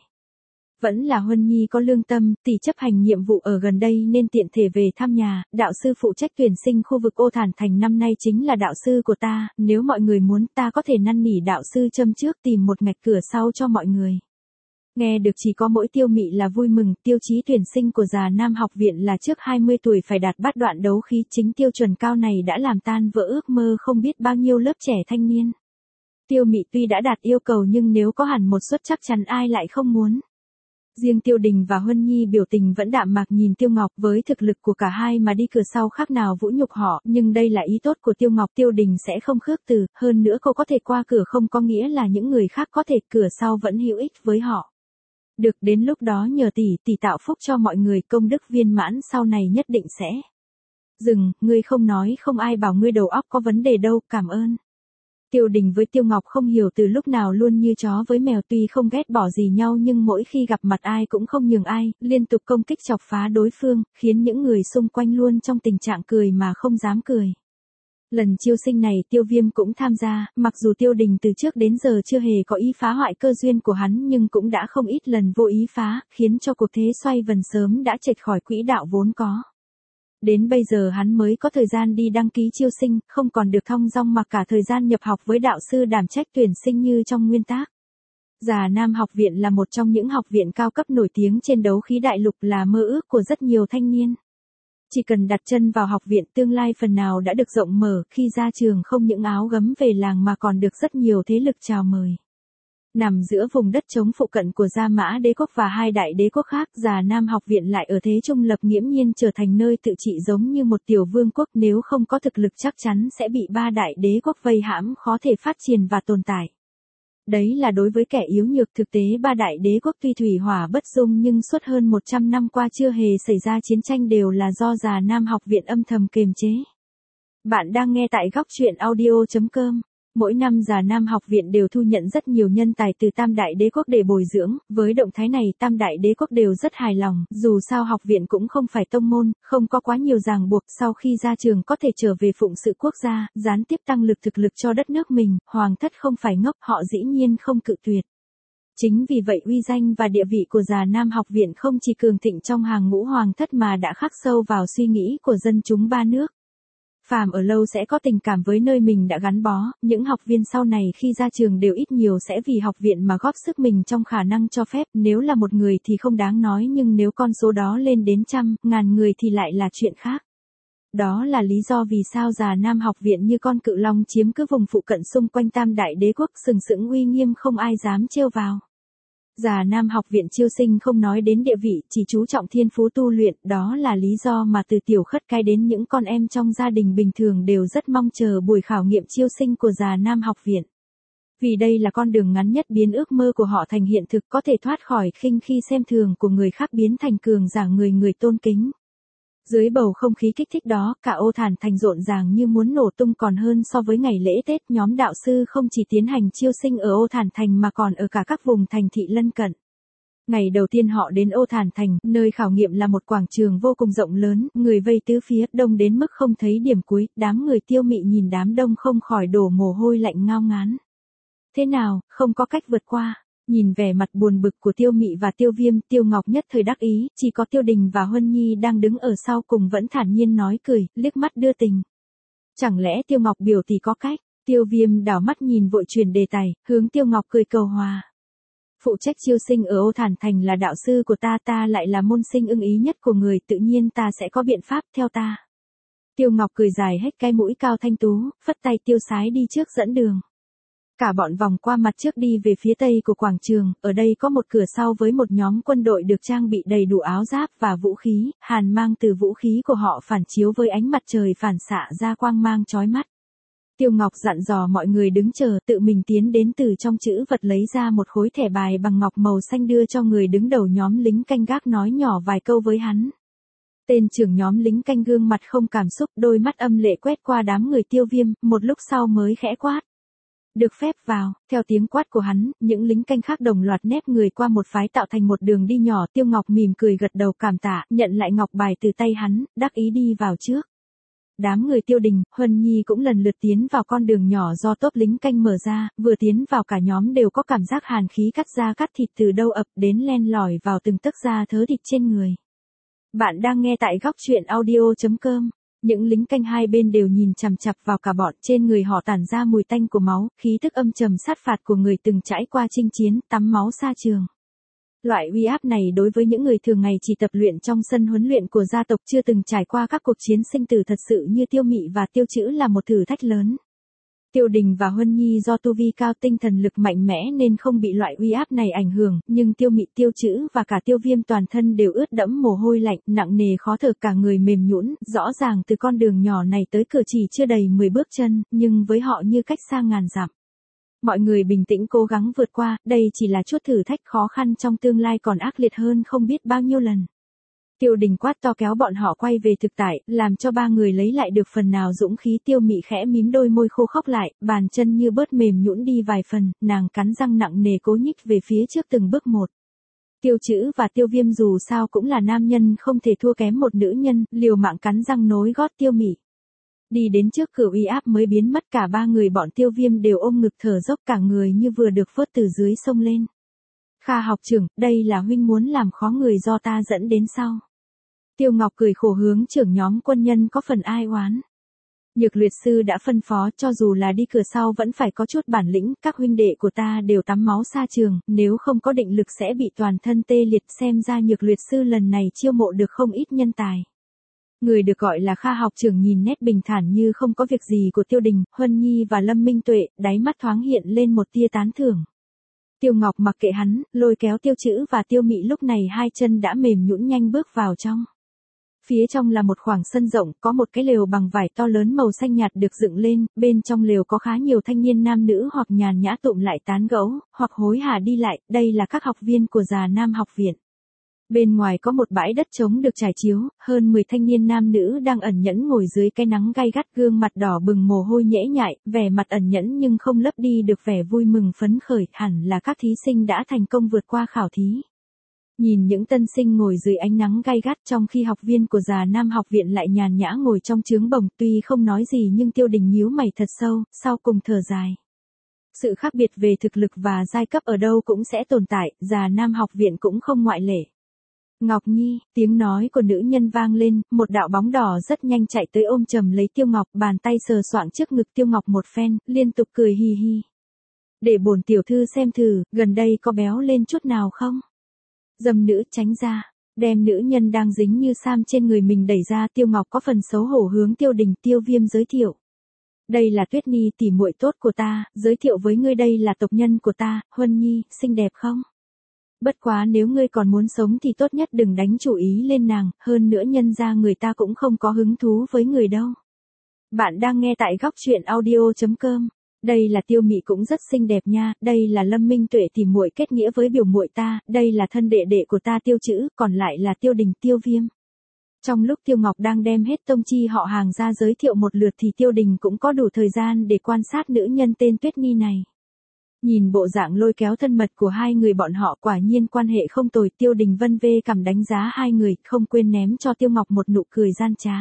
Vẫn là Huân Nhi có lương tâm, tỷ chấp hành nhiệm vụ ở gần đây nên tiện thể về thăm nhà, đạo sư phụ trách tuyển sinh khu vực Ô Thản Thành năm nay chính là đạo sư của ta, nếu mọi người muốn ta có thể năn nỉ đạo sư châm trước tìm một ngạch cửa sau cho mọi người. Nghe được chỉ có mỗi Tiêu Mị là vui mừng, tiêu chí tuyển sinh của Già Nam học viện là trước hai mươi tuổi phải đạt bát đoạn đấu khí, chính tiêu chuẩn cao này đã làm tan vỡ ước mơ không biết bao nhiêu lớp trẻ thanh niên. Tiêu Mị tuy đã đạt yêu cầu nhưng nếu có hẳn một suất chắc chắn ai lại không muốn. Riêng Tiêu Đình và Huân Nhi biểu tình vẫn đạm mạc nhìn Tiêu Ngọc, với thực lực của cả hai mà đi cửa sau khác nào vũ nhục họ, nhưng đây là ý tốt của Tiêu Ngọc, Tiêu Đình sẽ không khước từ, hơn nữa cô có thể qua cửa không có nghĩa là những người khác có thể, cửa sau vẫn hữu ích với họ. Được, đến lúc đó nhờ tỷ, tỷ tạo phúc cho mọi người, công đức viên mãn sau này nhất định sẽ. Dừng, ngươi không nói không ai bảo ngươi đầu óc có vấn đề đâu, cảm ơn. Tiêu Đình với Tiêu Ngọc không hiểu từ lúc nào luôn như chó với mèo, tuy không ghét bỏ gì nhau nhưng mỗi khi gặp mặt ai cũng không nhường ai, liên tục công kích chọc phá đối phương, khiến những người xung quanh luôn trong tình trạng cười mà không dám cười. Lần chiêu sinh này Tiêu Viêm cũng tham gia, mặc dù Tiêu Đình từ trước đến giờ chưa hề có ý phá hoại cơ duyên của hắn nhưng cũng đã không ít lần vô ý phá, khiến cho cuộc thế xoay vần sớm đã chệch khỏi quỹ đạo vốn có. Đến bây giờ hắn mới có thời gian đi đăng ký chiêu sinh, không còn được thong dong mặc cả thời gian nhập học với đạo sư đảm trách tuyển sinh như trong nguyên tắc. Già Nam học viện là một trong những học viện cao cấp nổi tiếng trên đấu khí đại lục, là mơ ước của rất nhiều thanh niên. Chỉ cần đặt chân vào học viện, tương lai phần nào đã được rộng mở, khi ra trường không những áo gấm về làng mà còn được rất nhiều thế lực chào mời. Nằm giữa vùng đất trống phụ cận của Gia Mã đế quốc và hai đại đế quốc khác, Già Nam học viện lại ở thế trung lập, nghiễm nhiên trở thành nơi tự trị giống như một tiểu vương quốc, nếu không có thực lực chắc chắn sẽ bị ba đại đế quốc vây hãm, khó thể phát triển và tồn tại. Đấy là đối với kẻ yếu nhược, thực tế ba đại đế quốc tuy thủy hỏa bất dung nhưng suốt hơn một trăm năm qua chưa hề xảy ra chiến tranh, đều là do Già Nam học viện âm thầm kiềm chế. Bạn đang nghe tại góc truyện audio chấm com. Mỗi năm Già Nam học viện đều thu nhận rất nhiều nhân tài từ tam đại đế quốc để bồi dưỡng, với động thái này tam đại đế quốc đều rất hài lòng, dù sao học viện cũng không phải tông môn, không có quá nhiều ràng buộc, sau khi ra trường có thể trở về phụng sự quốc gia, gián tiếp tăng lực thực lực cho đất nước mình, hoàng thất không phải ngốc, họ dĩ nhiên không cự tuyệt. Chính vì vậy uy danh và địa vị của Già Nam học viện không chỉ cường thịnh trong hàng ngũ hoàng thất mà đã khắc sâu vào suy nghĩ của dân chúng ba nước. Phàm ở lâu sẽ có tình cảm với nơi mình đã gắn bó, những học viên sau này khi ra trường đều ít nhiều sẽ vì học viện mà góp sức mình trong khả năng cho phép, nếu là một người thì không đáng nói nhưng nếu con số đó lên đến trăm, ngàn người thì lại là chuyện khác. Đó là lý do vì sao Già Nam học viện như con cự long chiếm cứ vùng phụ cận xung quanh tam đại đế quốc, sừng sững uy nghiêm không ai dám trêu vào. Già Nam học viện chiêu sinh không nói đến địa vị, chỉ chú trọng thiên phú tu luyện, đó là lý do mà từ tiểu khất cái đến những con em trong gia đình bình thường đều rất mong chờ buổi khảo nghiệm chiêu sinh của Già Nam học viện. Vì đây là con đường ngắn nhất biến ước mơ của họ thành hiện thực, có thể thoát khỏi khinh khi xem thường của người khác biến thành cường giả người người tôn kính. Dưới bầu không khí kích thích đó, cả Ô Thản Thành rộn ràng như muốn nổ tung, còn hơn so với ngày lễ Tết, nhóm đạo sư không chỉ tiến hành chiêu sinh ở Ô Thản Thành mà còn ở cả các vùng thành thị lân cận. Ngày đầu tiên họ đến Ô Thản Thành, nơi khảo nghiệm là một quảng trường vô cùng rộng lớn, người vây tứ phía, đông đến mức không thấy điểm cuối, đám người Tiêu Mị nhìn đám đông không khỏi đổ mồ hôi lạnh ngao ngán. Thế nào, không có cách vượt qua? Nhìn vẻ mặt buồn bực của Tiêu Mị và Tiêu Viêm, Tiêu Ngọc nhất thời đắc ý, chỉ có Tiêu Đình và Huân Nhi đang đứng ở sau cùng vẫn thản nhiên nói cười, liếc mắt đưa tình. Chẳng lẽ Tiêu Ngọc biểu tỷ có cách? Tiêu Viêm đảo mắt nhìn vội chuyển đề tài, hướng Tiêu Ngọc cười cầu hòa. Phụ trách chiêu sinh ở Ô Thản Thành là đạo sư của ta, ta lại là môn sinh ưng ý nhất của người, tự nhiên ta sẽ có biện pháp, theo ta. Tiêu Ngọc cười dài hết cái mũi cao thanh tú, phất tay Tiêu Sái đi trước dẫn đường. Cả bọn vòng qua mặt trước đi về phía tây của quảng trường, ở đây có một cửa sau với một nhóm quân đội được trang bị đầy đủ áo giáp và vũ khí, hàn mang từ vũ khí của họ phản chiếu với ánh mặt trời phản xạ ra quang mang chói mắt. Tiêu Ngọc dặn dò mọi người đứng chờ, tự mình tiến đến từ trong trữ vật lấy ra một khối thẻ bài bằng ngọc màu xanh đưa cho người đứng đầu nhóm lính canh gác, nói nhỏ vài câu với hắn. Tên trưởng nhóm lính canh gương mặt không cảm xúc, đôi mắt âm lệ quét qua đám người Tiêu Viêm, một lúc sau mới khẽ quát. Được phép vào. Theo tiếng quát của hắn, những lính canh khác đồng loạt nép người qua một phái tạo thành một đường đi nhỏ. Tiêu Ngọc mỉm cười gật đầu cảm tạ, nhận lại ngọc bài từ tay hắn, đắc ý đi vào trước. Đám người Tiêu Đình, Huân Nhi cũng lần lượt tiến vào con đường nhỏ do tốp lính canh mở ra, vừa tiến vào cả nhóm đều có cảm giác hàn khí cắt da cắt thịt từ đâu ập đến len lỏi vào từng tấc da thớ thịt trên người. Bạn đang nghe tại góc truyện audio chấm com. Những lính canh hai bên đều nhìn chằm chằm vào cả bọn, trên người họ tản ra mùi tanh của máu, khí tức âm trầm sát phạt của người từng trải qua chinh chiến, tắm máu xa trường. Loại uy áp này đối với những người thường ngày chỉ tập luyện trong sân huấn luyện của gia tộc chưa từng trải qua các cuộc chiến sinh tử thật sự như Tiêu Mị và Tiêu Trữ là một thử thách lớn. Tiêu Đình và Huân Nhi do tu vi cao, tinh thần lực mạnh mẽ nên không bị loại uy áp này ảnh hưởng, nhưng Tiêu Mị, Tiêu Trữ và cả Tiêu Viêm toàn thân đều ướt đẫm mồ hôi lạnh, nặng nề khó thở, cả người mềm nhũn, rõ ràng từ con đường nhỏ này tới cửa chỉ chưa đầy mười bước chân, nhưng với họ như cách xa ngàn dặm. Mọi người bình tĩnh cố gắng vượt qua, đây chỉ là chút thử thách, khó khăn trong tương lai còn ác liệt hơn không biết bao nhiêu lần. Tiêu Đình quát to kéo bọn họ quay về thực tại, làm cho ba người lấy lại được phần nào dũng khí. Tiêu Mị khẽ mím đôi môi khô khốc lại, bàn chân như bớt mềm nhũn đi vài phần, nàng cắn răng nặng nề cố nhích về phía trước từng bước một. Tiêu Trữ và Tiêu Viêm dù sao cũng là nam nhân không thể thua kém một nữ nhân, liều mạng cắn răng nối gót Tiêu Mị. Đi đến trước cửa uy áp mới biến mất, cả ba người bọn Tiêu Viêm đều ôm ngực thở dốc, cả người như vừa được vớt từ dưới sông lên. Kha học trưởng, đây là huynh muốn làm khó người do ta dẫn đến sau. Tiêu Ngọc cười khổ hướng trưởng nhóm quân nhân có phần ai oán. Nhược Luyện sư đã phân phó cho dù là đi cửa sau vẫn phải có chút bản lĩnh, các huynh đệ của ta đều tắm máu xa trường, nếu không có định lực sẽ bị toàn thân tê liệt, xem ra Nhược Luyện sư lần này chiêu mộ được không ít nhân tài. Người được gọi là Kha học trưởng nhìn nét bình thản như không có việc gì của Tiêu Đình, Huân Nhi và Lâm Minh Tuệ, đáy mắt thoáng hiện lên một tia tán thưởng. Tiêu Ngọc mặc kệ hắn, lôi kéo Tiêu Trữ và Tiêu Mị, lúc này hai chân đã mềm nhũn nhanh bước vào trong. Phía trong là một khoảng sân rộng, có một cái lều bằng vải to lớn màu xanh nhạt được dựng lên, bên trong lều có khá nhiều thanh niên nam nữ hoặc nhàn nhã tụm lại tán gẫu, hoặc hối hả đi lại, đây là các học viên của Già Nam học viện. Bên ngoài có một bãi đất trống được trải chiếu, hơn mười thanh niên nam nữ đang ẩn nhẫn ngồi dưới cái nắng gay gắt, gương mặt đỏ bừng mồ hôi nhễ nhại, vẻ mặt ẩn nhẫn nhưng không lấp đi được vẻ vui mừng phấn khởi, hẳn là các thí sinh đã thành công vượt qua khảo thí. Nhìn những tân sinh ngồi dưới ánh nắng gay gắt trong khi học viên của Già Nam học viện lại nhàn nhã ngồi trong trướng bồng, tuy không nói gì nhưng Tiêu Đình nhíu mày thật sâu, sau cùng thở dài. Sự khác biệt về thực lực và giai cấp ở đâu cũng sẽ tồn tại, Già Nam học viện cũng không ngoại lệ. Ngọc Nhi, tiếng nói của nữ nhân vang lên, một đạo bóng đỏ rất nhanh chạy tới ôm chầm lấy Tiêu Ngọc, bàn tay sờ soạng trước ngực Tiêu Ngọc một phen, liên tục cười hi hi. Để bổn tiểu thư xem thử, gần đây có béo lên chút nào không? Dâm nữ tránh ra, đem nữ nhân đang dính như sam trên người mình đẩy ra. Tiêu Ngọc có phần xấu hổ hướng Tiêu Đình, Tiêu Viêm giới thiệu. Đây là Tuyết Nhi tỷ muội tốt của ta, giới thiệu với ngươi đây là tộc nhân của ta, Huân Nhi, xinh đẹp không? Bất quá nếu ngươi còn muốn sống thì tốt nhất đừng đánh chủ ý lên nàng, hơn nữa nhân ra người ta cũng không có hứng thú với người đâu. Bạn đang nghe tại góc truyện audio chấm com. Đây là Tiêu Mị cũng rất xinh đẹp nha, đây là Lâm Minh Tuệ tỷ muội kết nghĩa với biểu muội ta, đây là thân đệ đệ của ta Tiêu Trữ, còn lại là Tiêu Đình, Tiêu Viêm. Trong lúc Tiêu Ngọc đang đem hết tông chi họ hàng ra giới thiệu một lượt thì Tiêu Đình cũng có đủ thời gian để quan sát nữ nhân tên Tuyết Nhi này. Nhìn bộ dạng lôi kéo thân mật của hai người bọn họ, quả nhiên quan hệ không tồi. Tiêu Đình vân vê cằm đánh giá hai người, không quên ném cho Tiêu Ngọc một nụ cười gian trá.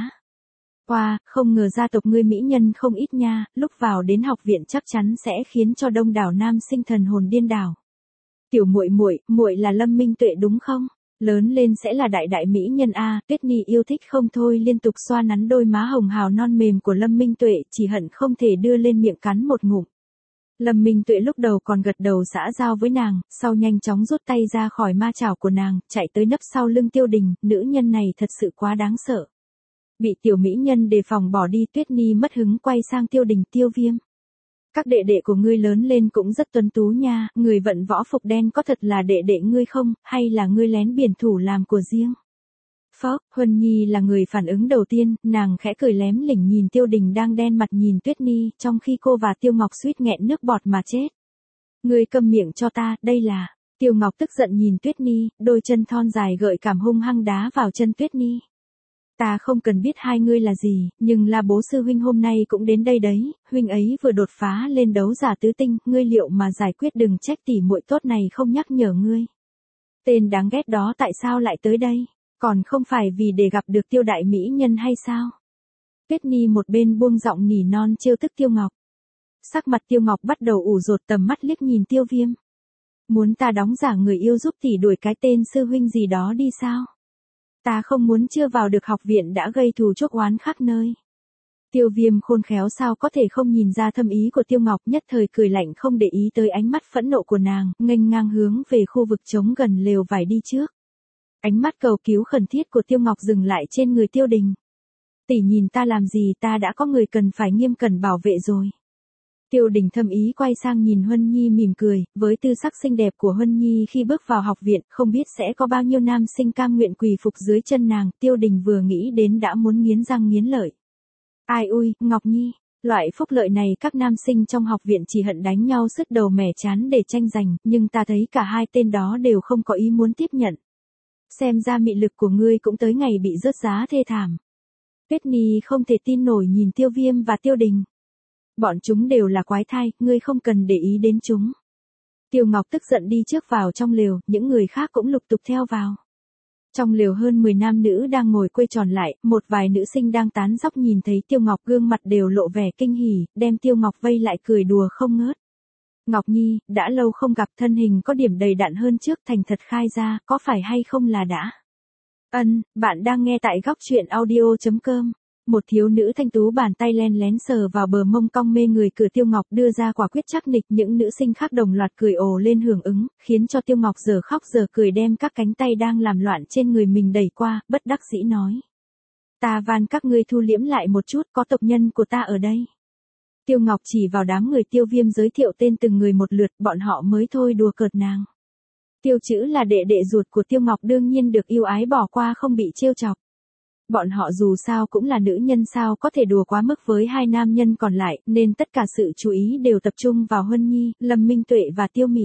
Wow, không ngờ gia tộc ngươi mỹ nhân không ít nha, lúc vào đến học viện chắc chắn sẽ khiến cho đông đảo nam sinh thần hồn điên đảo. Tiểu muội muội, muội là Lâm Minh Tuệ đúng không? Lớn lên sẽ là đại đại mỹ nhân a. Tuyết Nhi yêu thích không thôi, liên tục xoa nắn đôi má hồng hào non mềm của Lâm Minh Tuệ, chỉ hận không thể đưa lên miệng cắn một ngụm. Lâm Minh Tuệ lúc đầu còn gật đầu xã giao với nàng, sau nhanh chóng rút tay ra khỏi ma chảo của nàng, chạy tới nấp sau lưng Tiêu Đình, nữ nhân này thật sự quá đáng sợ. Bị tiểu mỹ nhân đề phòng bỏ đi, Tuyết Nhi mất hứng quay sang Tiêu Đình, Tiêu Viêm. Các đệ đệ của ngươi lớn lên cũng rất tuấn tú nha, người vận võ phục đen có thật là đệ đệ ngươi không, hay là ngươi lén biển thủ làm của riêng? Phốc, Huân Nhi là người phản ứng đầu tiên, nàng khẽ cười lém lỉnh nhìn Tiêu Đình đang đen mặt nhìn Tuyết Ni, trong khi cô và Tiêu Ngọc suýt nghẹn nước bọt mà chết. Ngươi câm miệng cho ta, đây là... Tiêu Ngọc tức giận nhìn Tuyết Ni, đôi chân thon dài gợi cảm hung hăng đá vào chân Tuyết Ni. Ta không cần biết hai ngươi là gì, nhưng là bố sư huynh hôm nay cũng đến đây đấy, huynh ấy vừa đột phá lên đấu giả tứ tinh, ngươi liệu mà giải quyết đừng trách tỉ muội tốt này không nhắc nhở ngươi. Tên đáng ghét đó tại sao lại tới đây, còn không phải vì để gặp được Tiêu đại mỹ nhân hay sao? Tuyết Ni một bên buông giọng nỉ non trêu tức Tiêu Ngọc. Sắc mặt Tiêu Ngọc bắt đầu ủ rột, tầm mắt liếc nhìn Tiêu Viêm. Muốn ta đóng giả người yêu giúp tỷ đuổi cái tên sư huynh gì đó đi sao? Ta không muốn chưa vào được học viện đã gây thù chuốc oán khắp nơi. Tiêu Viêm khôn khéo sao có thể không nhìn ra thâm ý của Tiêu Ngọc, nhất thời cười lạnh không để ý tới ánh mắt phẫn nộ của nàng, nghênh ngang hướng về khu vực trống gần lều vải đi trước. Ánh mắt cầu cứu khẩn thiết của Tiêu Ngọc dừng lại trên người Tiêu Đình. Tỷ nhìn ta làm gì, ta đã có người cần phải nghiêm cẩn bảo vệ rồi. Tiêu Đình thâm ý quay sang nhìn Huân Nhi mỉm cười, với tư sắc xinh đẹp của Huân Nhi khi bước vào học viện, không biết sẽ có bao nhiêu nam sinh cam nguyện quỳ phục dưới chân nàng, Tiêu Đình vừa nghĩ đến đã muốn nghiến răng nghiến lợi. Ai ui, Ngọc Nhi, loại phúc lợi này các nam sinh trong học viện chỉ hận đánh nhau sứt đầu mẻ chán để tranh giành, nhưng ta thấy cả hai tên đó đều không có ý muốn tiếp nhận. Xem ra mị lực của ngươi cũng tới ngày bị rớt giá thê thảm. Tuyết Ni không thể tin nổi nhìn Tiêu Viêm và Tiêu Đình. Bọn chúng đều là quái thai, ngươi không cần để ý đến chúng. Tiêu Ngọc tức giận đi trước vào trong lều, những người khác cũng lục tục theo vào. Trong lều hơn mười nam nữ đang ngồi quây tròn lại, một vài nữ sinh đang tán dóc nhìn thấy Tiêu Ngọc gương mặt đều lộ vẻ kinh hỉ, đem Tiêu Ngọc vây lại cười đùa không ngớt. Ngọc Nhi, đã lâu không gặp, thân hình có điểm đầy đặn hơn trước, thành thật khai ra, có phải hay không là đã? Ân, bạn đang nghe tại góc truyện audio chấm com. Một thiếu nữ thanh tú bàn tay len lén sờ vào bờ mông cong mê người cửa Tiêu Ngọc đưa ra quả quyết chắc nịch, những nữ sinh khác đồng loạt cười ồ lên hưởng ứng, khiến cho Tiêu Ngọc giờ khóc giờ cười đem các cánh tay đang làm loạn trên người mình đẩy qua, bất đắc dĩ nói. Ta van các ngươi thu liễm lại một chút, có tộc nhân của ta ở đây. Tiêu Ngọc chỉ vào đám người Tiêu Viêm giới thiệu tên từng người một lượt, bọn họ mới thôi đùa cợt nàng. Tiêu Chữ là đệ đệ ruột của Tiêu Ngọc đương nhiên được yêu ái bỏ qua không bị trêu chọc. Bọn họ dù sao cũng là nữ nhân sao có thể đùa quá mức với hai nam nhân còn lại, nên tất cả sự chú ý đều tập trung vào Huân Nhi, Lâm Minh Tuệ và Tiêu Mị.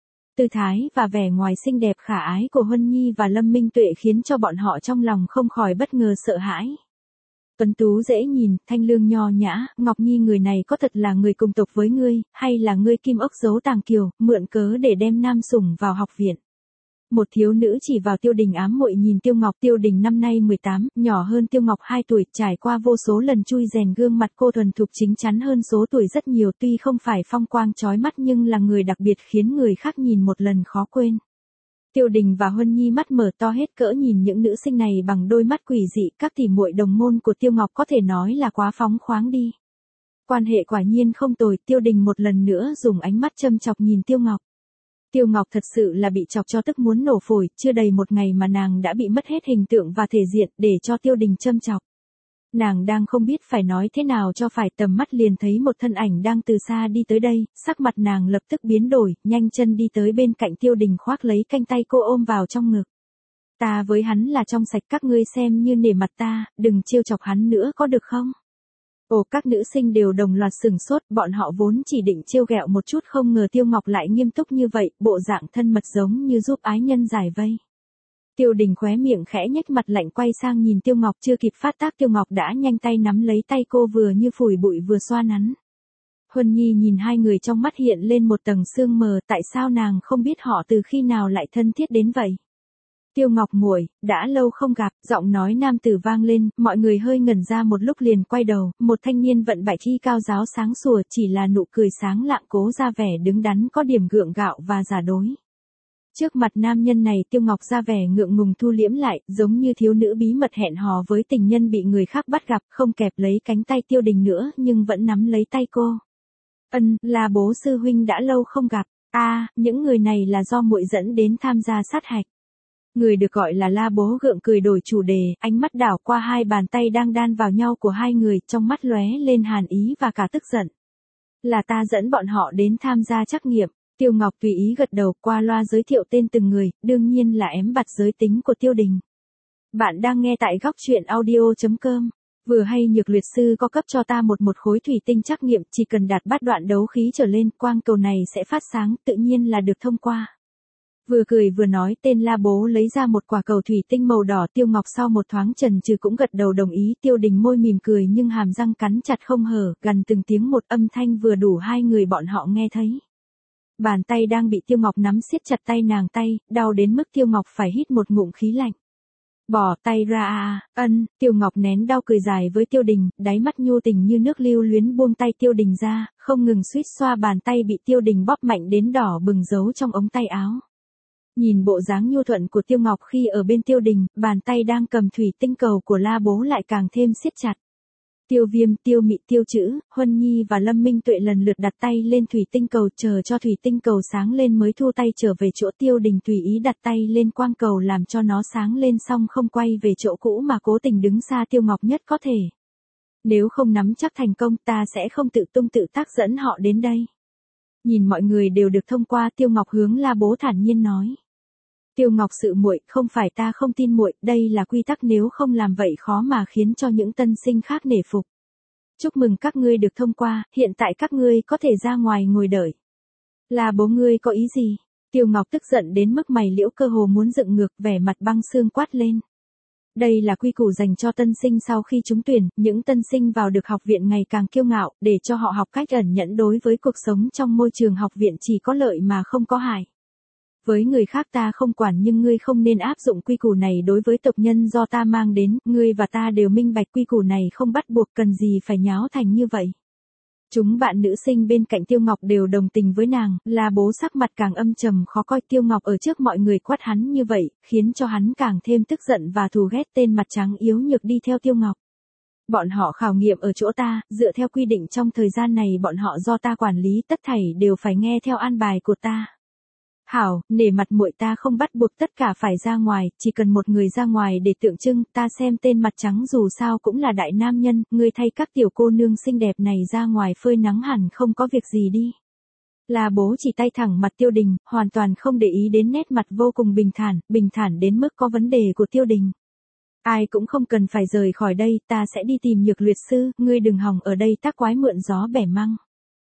Tư thái và vẻ ngoài xinh đẹp khả ái của Huân Nhi và Lâm Minh Tuệ khiến cho bọn họ trong lòng không khỏi bất ngờ sợ hãi. Tuấn tú dễ nhìn, thanh lương nho nhã, Ngọc Nhi người này có thật là người cùng tộc với ngươi, hay là ngươi kim ốc giấu tàng kiều, mượn cớ để đem nam sủng vào học viện. Một thiếu nữ chỉ vào Tiêu Đình ám muội nhìn Tiêu Ngọc. Tiêu Đình năm nay mười tám, nhỏ hơn Tiêu Ngọc hai tuổi, trải qua vô số lần chui rèn, gương mặt cô thuần thục chính chắn hơn số tuổi rất nhiều, tuy không phải phong quang chói mắt nhưng là người đặc biệt khiến người khác nhìn một lần khó quên. Tiêu Đình và Huân Nhi mắt mở to hết cỡ nhìn những nữ sinh này bằng đôi mắt quỷ dị, các tỷ muội đồng môn của Tiêu Ngọc có thể nói là quá phóng khoáng đi. Quan hệ quả nhiên không tồi, Tiêu Đình một lần nữa dùng ánh mắt châm chọc nhìn Tiêu Ngọc. Tiêu Ngọc thật sự là bị chọc cho tức muốn nổ phổi, chưa đầy một ngày mà nàng đã bị mất hết hình tượng và thể diện để cho Tiêu Đình châm chọc. Nàng đang không biết phải nói thế nào cho phải, tầm mắt liền thấy một thân ảnh đang từ xa đi tới đây, sắc mặt nàng lập tức biến đổi, nhanh chân đi tới bên cạnh Tiêu Đình khoác lấy cánh tay cô ôm vào trong ngực. Ta với hắn là trong sạch, các ngươi xem như nể mặt ta, đừng trêu chọc hắn nữa có được không? Ồ, các nữ sinh đều đồng loạt sửng sốt, bọn họ vốn chỉ định trêu ghẹo một chút không ngờ Tiêu Ngọc lại nghiêm túc như vậy, bộ dạng thân mật giống như giúp ái nhân giải vây. Tiêu Đình khóe miệng khẽ nhếch, mặt lạnh quay sang nhìn Tiêu Ngọc, chưa kịp phát tác Tiêu Ngọc đã nhanh tay nắm lấy tay cô, vừa như phủi bụi vừa xoa nắn. Huân Nhi nhìn hai người trong mắt hiện lên một tầng sương mờ, tại sao nàng không biết họ từ khi nào lại thân thiết đến vậy? Tiêu Ngọc muội, đã lâu không gặp, giọng nói nam tử vang lên, mọi người hơi ngẩn ra một lúc liền quay đầu, một thanh niên vận bạch y cao giáo sáng sủa, chỉ là nụ cười sáng lạng cố ra vẻ đứng đắn có điểm gượng gạo và giả dối. Trước mặt nam nhân này Tiêu Ngọc ra vẻ ngượng ngùng thu liễm lại, giống như thiếu nữ bí mật hẹn hò với tình nhân bị người khác bắt gặp, không kẹp lấy cánh tay Tiêu Đình nữa nhưng vẫn nắm lấy tay cô. Ân, là bố sư huynh đã lâu không gặp, a à, những người này là do muội dẫn đến tham gia sát hạch. Người được gọi là La Bố gượng cười đổi chủ đề, ánh mắt đảo qua hai bàn tay đang đan vào nhau của hai người, trong mắt lóe lên hàn ý và cả tức giận. Là ta dẫn bọn họ đến tham gia trắc nghiệm. Tiêu Ngọc tùy ý gật đầu, qua loa giới thiệu tên từng người, đương nhiên là ém bặt giới tính của Tiêu Đình. Bạn đang nghe tại góc truyện audio.com. Vừa hay Nhược Luyện sư có cấp cho ta một một khối thủy tinh trắc nghiệm, chỉ cần đạt bát đoạn đấu khí trở lên, quang cầu này sẽ phát sáng, tự nhiên là được thông qua. Vừa cười vừa nói, tên La Bố lấy ra một quả cầu thủy tinh màu đỏ. Tiêu Ngọc sau một thoáng chần chừ cũng gật đầu đồng ý. Tiêu Đình môi mỉm cười nhưng hàm răng cắn chặt không hở, gần từng tiếng một, âm thanh vừa đủ hai người bọn họ nghe thấy. Bàn tay đang bị Tiêu Ngọc nắm siết chặt tay nàng, tay đau đến mức Tiêu Ngọc phải hít một ngụm khí lạnh. Bỏ tay ra à, ân, Tiêu Ngọc nén đau cười dài với Tiêu Đình, đáy mắt nhu tình như nước lưu luyến, buông tay Tiêu Đình ra, không ngừng suýt xoa bàn tay bị Tiêu Đình bóp mạnh đến đỏ bừng giấu trong ống tay áo. Nhìn bộ dáng nhu thuận của Tiêu Ngọc khi ở bên Tiêu Đình, bàn tay đang cầm thủy tinh cầu của La Bố lại càng thêm siết chặt. Tiêu Viêm, Tiêu Mị, Tiêu Chữ, Huân Nhi và Lâm Minh Tuệ lần lượt đặt tay lên thủy tinh cầu, chờ cho thủy tinh cầu sáng lên mới thu tay trở về chỗ. Tiêu Đình tùy ý đặt tay lên quang cầu làm cho nó sáng lên, xong không quay về chỗ cũ mà cố tình đứng xa Tiêu Ngọc nhất có thể. Nếu không nắm chắc thành công, ta sẽ không tự tung tự tác dẫn họ đến đây. Nhìn mọi người đều được thông qua, Tiêu Ngọc hướng La Bố thản nhiên nói. Tiêu Ngọc sự muội, không phải ta không tin muội, đây là quy tắc, nếu không làm vậy khó mà khiến cho những tân sinh khác nể phục. Chúc mừng các ngươi được thông qua, hiện tại các ngươi có thể ra ngoài ngồi đợi. La Bố, ngươi có ý gì? Tiêu Ngọc tức giận đến mức mày liễu cơ hồ muốn dựng ngược, vẻ mặt băng xương quát lên. Đây là quy củ dành cho tân sinh sau khi trúng tuyển, những tân sinh vào được học viện ngày càng kiêu ngạo, để cho họ học cách ẩn nhẫn, đối với cuộc sống trong môi trường học viện chỉ có lợi mà không có hại. Với người khác ta không quản, nhưng ngươi không nên áp dụng quy củ này đối với tộc nhân do ta mang đến, ngươi và ta đều minh bạch quy củ này không bắt buộc, cần gì phải nháo thành như vậy. Chúng bạn nữ sinh bên cạnh Tiêu Ngọc đều đồng tình với nàng. La Bố sắc mặt càng âm trầm khó coi. Tiêu Ngọc ở trước mọi người quát hắn như vậy, khiến cho hắn càng thêm tức giận và thù ghét tên mặt trắng yếu nhược đi theo Tiêu Ngọc. Bọn họ khảo nghiệm ở chỗ ta, dựa theo quy định trong thời gian này bọn họ do ta quản lý, tất thảy đều phải nghe theo an bài của ta. Hảo, nể mặt muội, ta không bắt buộc tất cả phải ra ngoài, chỉ cần một người ra ngoài để tượng trưng. Ta xem tên mặt trắng dù sao cũng là đại nam nhân, ngươi thay các tiểu cô nương xinh đẹp này ra ngoài phơi nắng hẳn không có việc gì đi. La Bố chỉ tay thẳng mặt Tiêu Đình, hoàn toàn không để ý đến nét mặt vô cùng bình thản, bình thản đến mức có vấn đề của Tiêu Đình. Ai cũng không cần phải rời khỏi đây, ta sẽ đi tìm Nhược Luyện sư, ngươi đừng hòng ở đây tác quái mượn gió bẻ măng.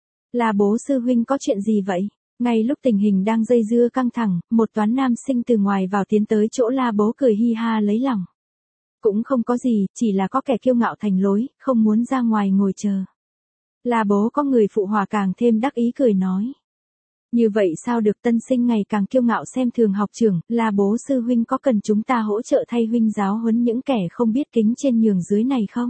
La Bố sư huynh, có chuyện gì vậy? Ngay lúc tình hình đang dây dưa căng thẳng, một toán nam sinh từ ngoài vào tiến tới chỗ La Bố, cười hi ha lấy lòng. Cũng không có gì, chỉ là có kẻ kiêu ngạo thành lối, không muốn ra ngoài ngồi chờ. La Bố có người phụ hòa càng thêm đắc ý cười nói. Như vậy sao được, tân sinh ngày càng kiêu ngạo xem thường học trưởng, La Bố sư huynh có cần chúng ta hỗ trợ thay huynh giáo huấn những kẻ không biết kính trên nhường dưới này không?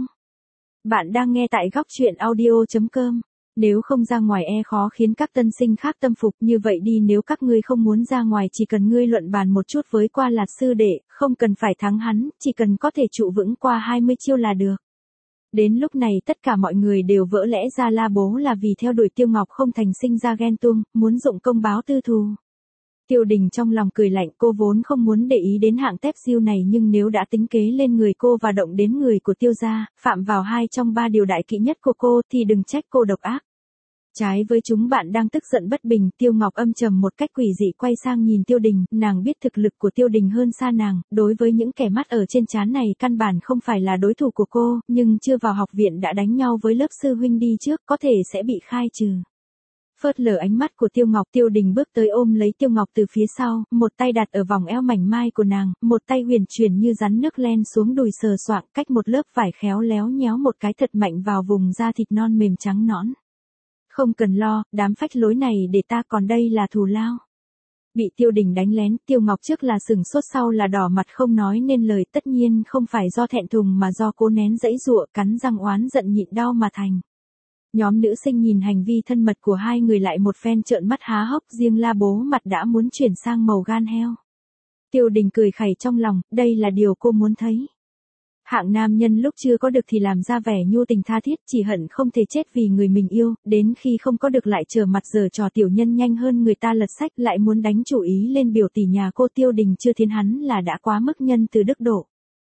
Bạn đang nghe tại góc truyện audio.com. Nếu không ra ngoài e khó khiến các tân sinh khác tâm phục, như vậy đi, nếu các ngươi không muốn ra ngoài, chỉ cần ngươi luận bàn một chút với Qua Lạt sư đệ, không cần phải thắng hắn, chỉ cần có thể trụ vững qua hai mươi chiêu là được. Đến lúc này tất cả mọi người đều vỡ lẽ ra La Bố là vì theo đuổi Tiêu Ngọc không thành sinh ra ghen tuông, muốn dụng công báo tư thù. Tiêu Đình trong lòng cười lạnh, cô vốn không muốn để ý đến hạng tép diêu này, nhưng nếu đã tính kế lên người cô và động đến người của Tiêu gia, phạm vào hai trong ba điều đại kỵ nhất của cô, thì đừng trách cô độc ác. Trái với chúng bạn đang tức giận bất bình, Tiêu Ngọc âm trầm một cách quỷ dị quay sang nhìn Tiêu Đình, nàng biết thực lực của Tiêu Đình hơn xa nàng, đối với những kẻ mắt ở trên trán này căn bản không phải là đối thủ của cô, nhưng chưa vào học viện đã đánh nhau với lớp sư huynh đi trước, có thể sẽ bị khai trừ. Phớt lờ ánh mắt của Tiêu Ngọc, Tiêu Đình bước tới ôm lấy Tiêu Ngọc từ phía sau, một tay đặt ở vòng eo mảnh mai của nàng, một tay huyền chuyển như rắn nước len xuống đùi sờ soạng, cách một lớp vải khéo léo nhéo một cái thật mạnh vào vùng da thịt non mềm trắng nõn. Không cần lo, đám phách lối này để ta, còn đây là thù lao. Bị Tiêu Đình đánh lén, Tiêu Ngọc trước là sừng sốt sau là đỏ mặt không nói nên lời, tất nhiên không phải do thẹn thùng mà do cố nén dãy giụa, cắn răng oán giận nhịn đau mà thành. Nhóm nữ sinh nhìn hành vi thân mật của hai người lại một phen trợn mắt há hốc, riêng La Bố mặt đã muốn chuyển sang màu gan heo. Tiêu Đình cười khẩy trong lòng, đây là điều cô muốn thấy. Hạng nam nhân lúc chưa có được thì làm ra vẻ nhu tình tha thiết, chỉ hận không thể chết vì người mình yêu, đến khi không có được lại trở mặt giở trò tiểu nhân nhanh hơn người ta lật sách, lại muốn đánh chủ ý lên biểu tỷ nhà cô. Tiêu Đình chưa thiến hắn là đã quá mức nhân từ đức độ.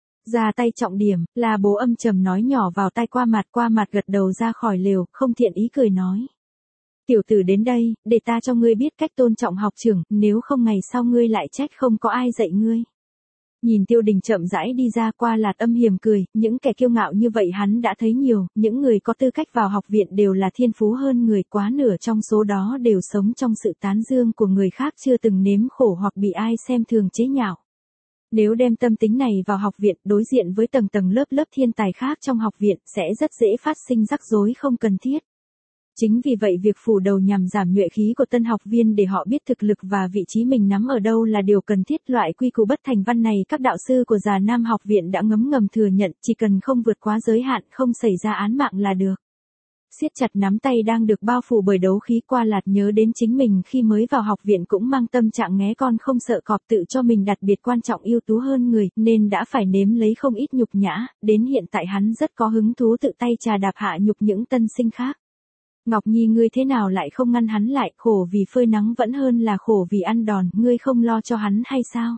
Ra tay trọng điểm, là bố âm trầm nói nhỏ vào tai Qua Mạt. Qua Mạt gật đầu ra khỏi lều, không thiện ý cười nói. Tiểu tử đến đây, để ta cho ngươi biết cách tôn trọng học trưởng, nếu không ngày sau ngươi lại trách không có ai dạy ngươi. Nhìn Tiêu Đình chậm rãi đi ra, Qua Lạt âm hiểm cười, những kẻ kiêu ngạo như vậy hắn đã thấy nhiều, những người có tư cách vào học viện đều là thiên phú hơn người, quá nửa trong số đó đều sống trong sự tán dương của người khác, chưa từng nếm khổ hoặc bị ai xem thường chế nhạo. Nếu đem tâm tính này vào học viện, đối diện với tầng tầng lớp lớp thiên tài khác trong học viện, sẽ rất dễ phát sinh rắc rối không cần thiết. Chính vì vậy việc phủ đầu nhằm giảm nhuệ khí của tân học viên để họ biết thực lực và vị trí mình nắm ở đâu là điều cần thiết. Loại quy củ bất thành văn này các đạo sư của Già Nam học viện đã ngấm ngầm thừa nhận, chỉ cần không vượt quá giới hạn, không xảy ra án mạng là được. Siết chặt nắm tay đang được bao phủ bởi đấu khí, Qua Lạt nhớ đến chính mình khi mới vào học viện cũng mang tâm trạng nghé con không sợ cọp, tự cho mình đặc biệt quan trọng ưu tú hơn người, nên đã phải nếm lấy không ít nhục nhã, đến hiện tại hắn rất có hứng thú tự tay chà đạp hạ nhục những tân sinh khác. Ngọc Nhi, ngươi thế nào lại không ngăn hắn lại, khổ vì phơi nắng vẫn hơn là khổ vì ăn đòn, ngươi không lo cho hắn hay sao?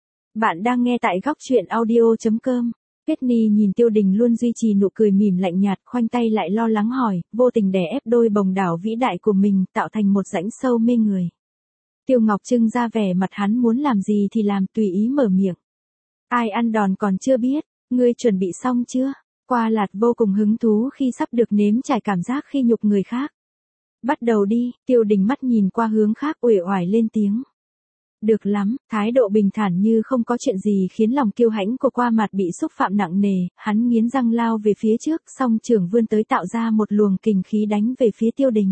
Bạn đang nghe tại góc truyện audio chấm com. Petny nhìn Tiêu Đình luôn duy trì nụ cười mỉm lạnh nhạt, khoanh tay lại lo lắng hỏi, vô tình đè ép đôi bồng đảo vĩ đại của mình, tạo thành một rãnh sâu mê người. Tiêu Ngọc trưng ra vẻ mặt hắn muốn làm gì thì làm, tùy ý mở miệng. Ai ăn đòn còn chưa biết, ngươi chuẩn bị xong chưa? Qua Lạt vô cùng hứng thú khi sắp được nếm trải cảm giác khi nhục người khác. Bắt đầu đi, Tiêu Đình mắt nhìn qua hướng khác, uể oải lên tiếng. Được lắm, thái độ bình thản như không có chuyện gì khiến lòng kiêu hãnh của Qua Mạt bị xúc phạm nặng nề, hắn nghiến răng lao về phía trước, song trưởng vươn tới tạo ra một luồng kình khí đánh về phía Tiêu Đình.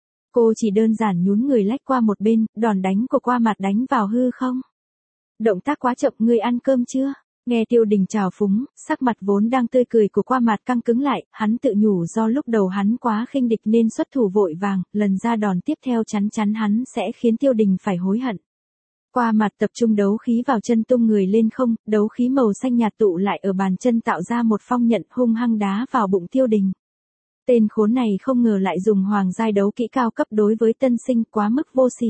Cô chỉ đơn giản nhún người lách qua một bên, đòn đánh của Qua Mạt đánh vào hư không. Động tác quá chậm, ngươi ăn cơm chưa? Nghe Tiêu Đình trào phúng, sắc mặt vốn đang tươi cười của Qua Mạt căng cứng lại, hắn tự nhủ do lúc đầu hắn quá khinh địch nên xuất thủ vội vàng, lần ra đòn tiếp theo chắn chắn hắn sẽ khiến Tiêu Đình phải hối hận. Qua Mạt tập trung đấu khí vào chân, tung người lên không, đấu khí màu xanh nhạt tụ lại ở bàn chân tạo ra một phong nhận, hung hăng đá vào bụng Tiêu Đình. Tên khốn này không ngờ lại dùng hoàng giai đấu kỹ cao cấp đối với tân sinh, quá mức vô sỉ.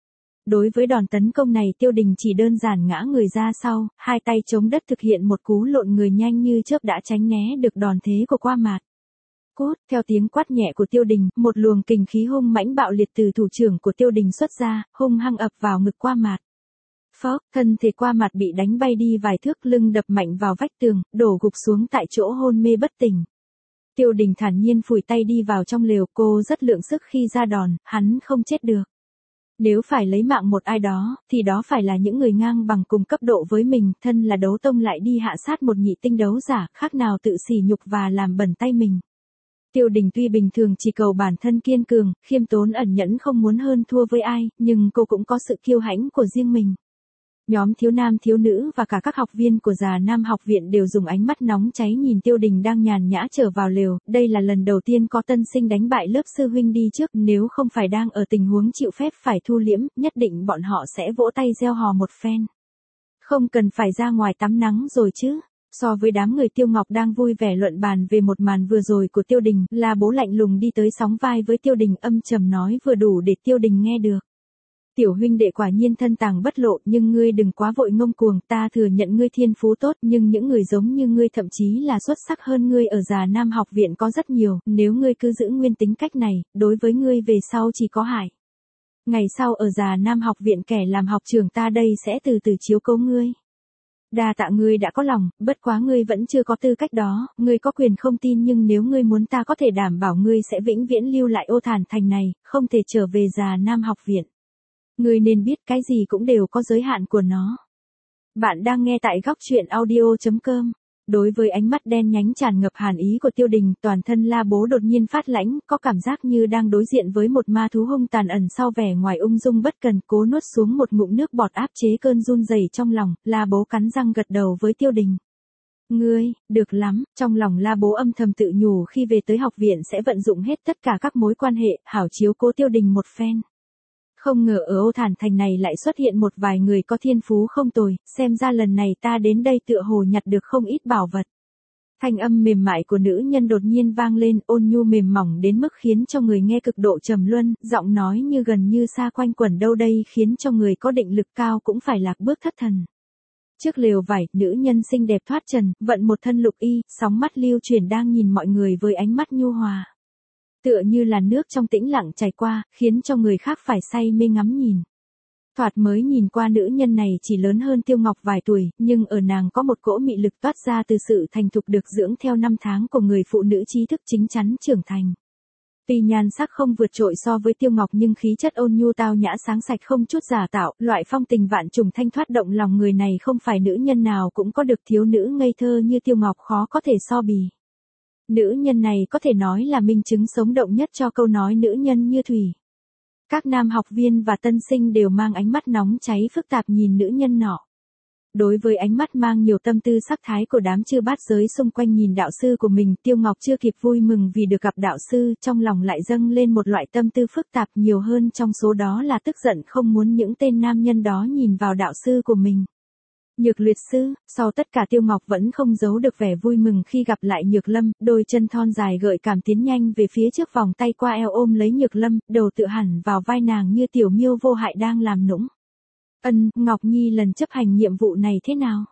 Đối với đòn tấn công này, Tiêu Đình chỉ đơn giản ngã người ra sau, hai tay chống đất thực hiện một cú lộn người nhanh như chớp đã tránh né được đòn thế của Qua Mạt. Cốt, theo tiếng quát nhẹ của Tiêu Đình, một luồng kình khí hung mãnh bạo liệt từ thủ trưởng của Tiêu Đình xuất ra, hung hăng ập vào ngực Qua Mạt. Phốc, thân thể Qua Mạt bị đánh bay đi vài thước, lưng đập mạnh vào vách tường, đổ gục xuống tại chỗ hôn mê bất tỉnh. Tiêu Đình thản nhiên phủi tay đi vào trong lều, cô rất lượng sức khi ra đòn, hắn không chết được. Nếu phải lấy mạng một ai đó, thì đó phải là những người ngang bằng cùng cấp độ với mình, thân là đấu tông lại đi hạ sát một nhị tinh đấu giả, khác nào tự sỉ nhục và làm bẩn tay mình. Tiêu Đình tuy bình thường chỉ cầu bản thân kiên cường, khiêm tốn ẩn nhẫn không muốn hơn thua với ai, nhưng cô cũng có sự kiêu hãnh của riêng mình. Nhóm thiếu nam thiếu nữ và cả các học viên của Già Nam học viện đều dùng ánh mắt nóng cháy nhìn Tiêu Đình đang nhàn nhã trở vào lều, đây là lần đầu tiên có tân sinh đánh bại lớp sư huynh đi trước, nếu không phải đang ở tình huống chịu phép phải thu liễm, nhất định bọn họ sẽ vỗ tay reo hò một phen. Không cần phải ra ngoài tắm nắng rồi chứ. So với đám người Tiêu Ngọc đang vui vẻ luận bàn về một màn vừa rồi của Tiêu Đình, là bố lạnh lùng đi tới sóng vai với Tiêu Đình, âm trầm nói vừa đủ để Tiêu Đình nghe được. Tiểu huynh đệ quả nhiên thân tàng bất lộ, nhưng ngươi đừng quá vội ngông cuồng, ta thừa nhận ngươi thiên phú tốt, nhưng những người giống như ngươi thậm chí là xuất sắc hơn ngươi ở Già Nam học viện có rất nhiều, nếu ngươi cứ giữ nguyên tính cách này, đối với ngươi về sau chỉ có hại. Ngày sau ở Già Nam học viện kẻ làm học trưởng ta đây sẽ từ từ chiếu cố ngươi. Đa tạ ngươi đã có lòng, bất quá ngươi vẫn chưa có tư cách đó, ngươi có quyền không tin, nhưng nếu ngươi muốn ta có thể đảm bảo ngươi sẽ vĩnh viễn lưu lại Ô Thản Thành này, không thể trở về Già Nam học viện. Ngươi nên biết cái gì cũng đều có giới hạn của nó. Bạn đang nghe tại góc truyện audio chấm com. Đối với ánh mắt đen nhánh tràn ngập hàn ý của Tiêu Đình, toàn thân La Bố đột nhiên phát lãnh, có cảm giác như đang đối diện với một ma thú hung tàn ẩn sau vẻ ngoài ung dung bất cần, cố nuốt xuống một ngụm nước bọt áp chế cơn run rẩy trong lòng, La Bố cắn răng gật đầu với Tiêu Đình. Ngươi, được lắm, trong lòng La Bố âm thầm tự nhủ khi về tới học viện sẽ vận dụng hết tất cả các mối quan hệ, hảo chiếu cố Tiêu Đình một phen. Không ngờ ở Ô Thản Thành này lại xuất hiện một vài người có thiên phú không tồi, xem ra lần này ta đến đây tựa hồ nhặt được không ít bảo vật. Thanh âm mềm mại của nữ nhân đột nhiên vang lên, ôn nhu mềm mỏng đến mức khiến cho người nghe cực độ trầm luân, giọng nói như gần như xa quanh quẩn đâu đây khiến cho người có định lực cao cũng phải lạc bước thất thần. Trước lều vải, nữ nhân xinh đẹp thoát trần, vận một thân lục y, sóng mắt lưu chuyển đang nhìn mọi người với ánh mắt nhu hòa. Tựa như là nước trong tĩnh lặng chảy qua, khiến cho người khác phải say mê ngắm nhìn. Thoạt mới nhìn qua nữ nhân này chỉ lớn hơn Tiêu Ngọc vài tuổi, nhưng ở nàng có một cỗ mị lực toát ra từ sự thành thục được dưỡng theo năm tháng của người phụ nữ trí thức chín chắn trưởng thành. Tuy nhan sắc không vượt trội so với Tiêu Ngọc nhưng khí chất ôn nhu tao nhã sáng sạch không chút giả tạo, loại phong tình vạn trùng thanh thoát động lòng người này không phải nữ nhân nào cũng có được, thiếu nữ ngây thơ như Tiêu Ngọc khó có thể so bì. Nữ nhân này có thể nói là minh chứng sống động nhất cho câu nói nữ nhân như thủy. Các nam học viên và tân sinh đều mang ánh mắt nóng cháy phức tạp nhìn nữ nhân nọ. Đối với ánh mắt mang nhiều tâm tư sắc thái của đám chư bát giới xung quanh nhìn đạo sư của mình, Tiêu Ngọc chưa kịp vui mừng vì được gặp đạo sư, trong lòng lại dâng lên một loại tâm tư phức tạp, nhiều hơn trong số đó là tức giận không muốn những tên nam nhân đó nhìn vào đạo sư của mình. Nhược Luyện sư, sau tất cả Tiêu Ngọc vẫn không giấu được vẻ vui mừng khi gặp lại Nhược Lâm, đôi chân thon dài gợi cảm tiến nhanh về phía trước, vòng tay qua eo ôm lấy Nhược Lâm, đầu tựa hẳn vào vai nàng như tiểu miêu vô hại đang làm nũng. Ân, Ngọc Nhi lần chấp hành nhiệm vụ này thế nào?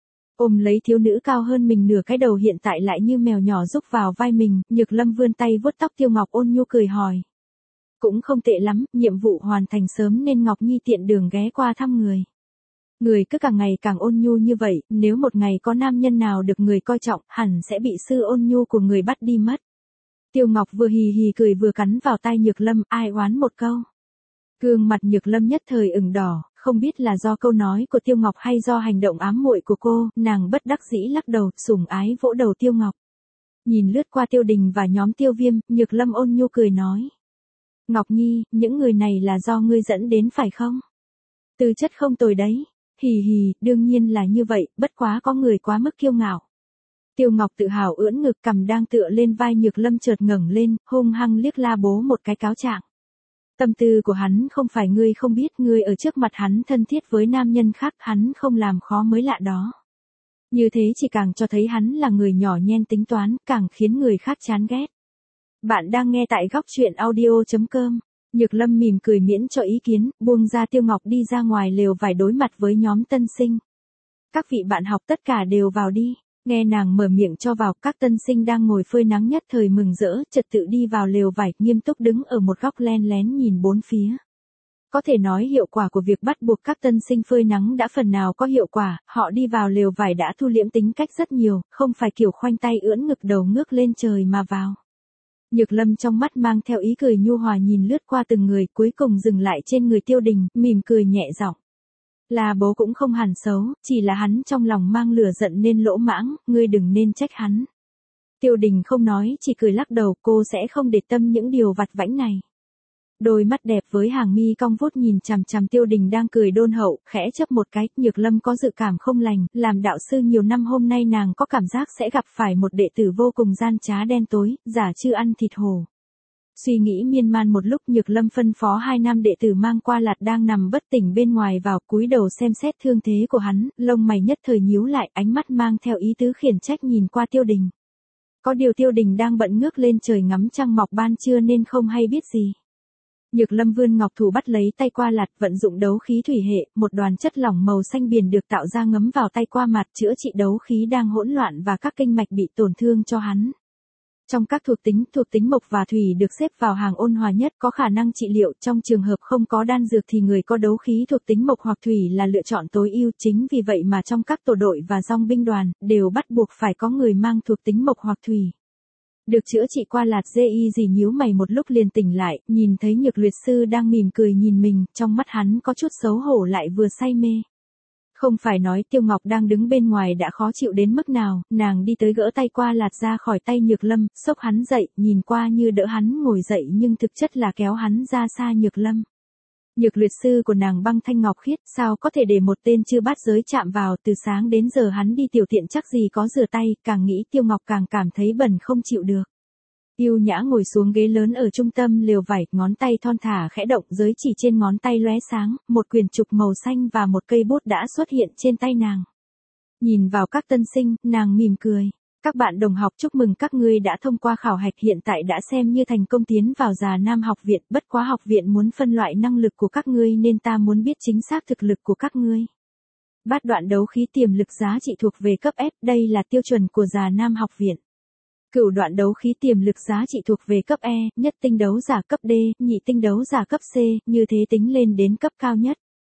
Ôm lấy thiếu nữ cao hơn mình nửa cái đầu hiện tại lại như mèo nhỏ rúc vào vai mình, Nhược Lâm vươn tay vuốt tóc Tiêu Ngọc ôn nhu cười hỏi. Cũng không tệ lắm, nhiệm vụ hoàn thành sớm nên Ngọc Nhi tiện đường ghé qua thăm người. Người cứ càng ngày càng ôn nhu như vậy, nếu một ngày có nam nhân nào được người coi trọng, hẳn sẽ bị sư ôn nhu của người bắt đi mất. Tiêu Ngọc vừa hì hì cười vừa cắn vào tai Nhược Lâm, ai oán một câu. Gương mặt Nhược Lâm nhất thời ửng đỏ, không biết là do câu nói của Tiêu Ngọc hay do hành động ám muội của cô, nàng bất đắc dĩ lắc đầu, sủng ái vỗ đầu Tiêu Ngọc. Nhìn lướt qua Tiêu Đình và nhóm Tiêu Viêm, Nhược Lâm ôn nhu cười nói. Ngọc Nhi, những người này là do ngươi dẫn đến phải không? Tư chất không tồi đấy. Hì hì, đương nhiên là như vậy, bất quá có người quá mức kiêu ngạo. Tiêu Ngọc tự hào ưỡn ngực, cằm đang tựa lên vai Nhược Lâm chợt ngẩng lên, hung hăng liếc La Bố một cái cáo trạng. Tâm tư của hắn không phải ngươi không biết, ngươi ở trước mặt hắn thân thiết với nam nhân khác, hắn không làm khó mới lạ đó. Như thế chỉ càng cho thấy hắn là người nhỏ nhen tính toán, càng khiến người khác chán ghét. Bạn đang nghe tại góc truyện audio chấm com. Nhược Lâm mỉm cười miễn cho ý kiến, buông ra Tiêu Ngọc đi ra ngoài lều vải đối mặt với nhóm tân sinh. Các vị bạn học tất cả đều vào đi. Nghe nàng mở miệng cho vào, các tân sinh đang ngồi phơi nắng nhất thời mừng rỡ, trật tự đi vào lều vải, nghiêm túc đứng ở một góc len lén nhìn bốn phía. Có thể nói hiệu quả của việc bắt buộc các tân sinh phơi nắng đã phần nào có hiệu quả, họ đi vào lều vải đã thu liễm tính cách rất nhiều, không phải kiểu khoanh tay ưỡn ngực đầu ngước lên trời mà vào. Nhược Lâm trong mắt mang theo ý cười nhu hòa nhìn lướt qua từng người, cuối cùng dừng lại trên người Tiêu Đình, mỉm cười nhẹ giọng. Là bố cũng không hẳn xấu, chỉ là hắn trong lòng mang lửa giận nên lỗ mãng, ngươi đừng nên trách hắn. Tiêu Đình không nói, chỉ cười lắc đầu, cô sẽ không để tâm những điều vặt vãnh này. Đôi mắt đẹp với hàng mi cong vút nhìn chằm chằm Tiêu Đình đang cười đôn hậu, khẽ chớp một cái, Nhược Lâm có dự cảm không lành, làm đạo sư nhiều năm hôm nay nàng có cảm giác sẽ gặp phải một đệ tử vô cùng gian trá đen tối, giả chưa ăn thịt hổ. Suy nghĩ miên man một lúc, Nhược Lâm phân phó hai nam đệ tử mang qua lạt đang nằm bất tỉnh bên ngoài vào, cúi đầu xem xét thương thế của hắn, lông mày nhất thời nhíu lại, ánh mắt mang theo ý tứ khiển trách nhìn qua Tiêu Đình. Có điều Tiêu Đình đang bận ngước lên trời ngắm trăng mọc ban trưa nên không hay biết gì. Nhược Lâm vươn ngọc thủ bắt lấy tay qua lạt, vận dụng đấu khí thủy hệ, một đoàn chất lỏng màu xanh biển được tạo ra ngấm vào tay qua mặt, chữa trị đấu khí đang hỗn loạn và các kinh mạch bị tổn thương cho hắn. Trong các thuộc tính, thuộc tính mộc và thủy được xếp vào hàng ôn hòa nhất, có khả năng trị liệu, trong trường hợp không có đan dược thì người có đấu khí thuộc tính mộc hoặc thủy là lựa chọn tối ưu, chính vì vậy mà trong các tổ đội và dòng binh đoàn, đều bắt buộc phải có người mang thuộc tính mộc hoặc thủy. Được chữa trị qua lạt dê y gì nhíu mày một lúc liền tỉnh lại, nhìn thấy Nhược Luyện sư đang mỉm cười nhìn mình, trong mắt hắn có chút xấu hổ lại vừa say mê. Không phải nói Tiêu Ngọc đang đứng bên ngoài đã khó chịu đến mức nào, nàng đi tới gỡ tay qua lạt ra khỏi tay Nhược Lâm, xốc hắn dậy, nhìn qua như đỡ hắn ngồi dậy nhưng thực chất là kéo hắn ra xa Nhược Lâm. Nhược Luyện sư của nàng băng thanh ngọc khiết, sao có thể để một tên chư bát giới chạm vào, từ sáng đến giờ hắn đi tiểu tiện chắc gì có rửa tay, càng nghĩ Tiêu Ngọc càng cảm thấy bẩn không chịu được. Yêu nhã ngồi xuống ghế lớn ở trung tâm lều vải, ngón tay thon thả khẽ động, giới chỉ trên ngón tay lóe sáng, một quyển trục màu xanh và một cây bút đã xuất hiện trên tay nàng. Nhìn vào các tân sinh, nàng mỉm cười. Các bạn đồng học, chúc mừng các ngươi đã thông qua khảo hạch, hiện tại đã xem như thành công tiến vào Già Nam học viện, bất quá học viện muốn phân loại năng lực của các ngươi nên ta muốn biết chính xác thực lực của các ngươi. Bát đoạn đấu khí tiềm lực giá trị thuộc về cấp F, đây là tiêu chuẩn của Già Nam học viện. Cửu đoạn đấu khí tiềm lực giá trị thuộc về cấp E, nhất tinh đấu giả cấp D, nhị tinh đấu giả cấp C, như thế tính lên đến cấp cao nhất.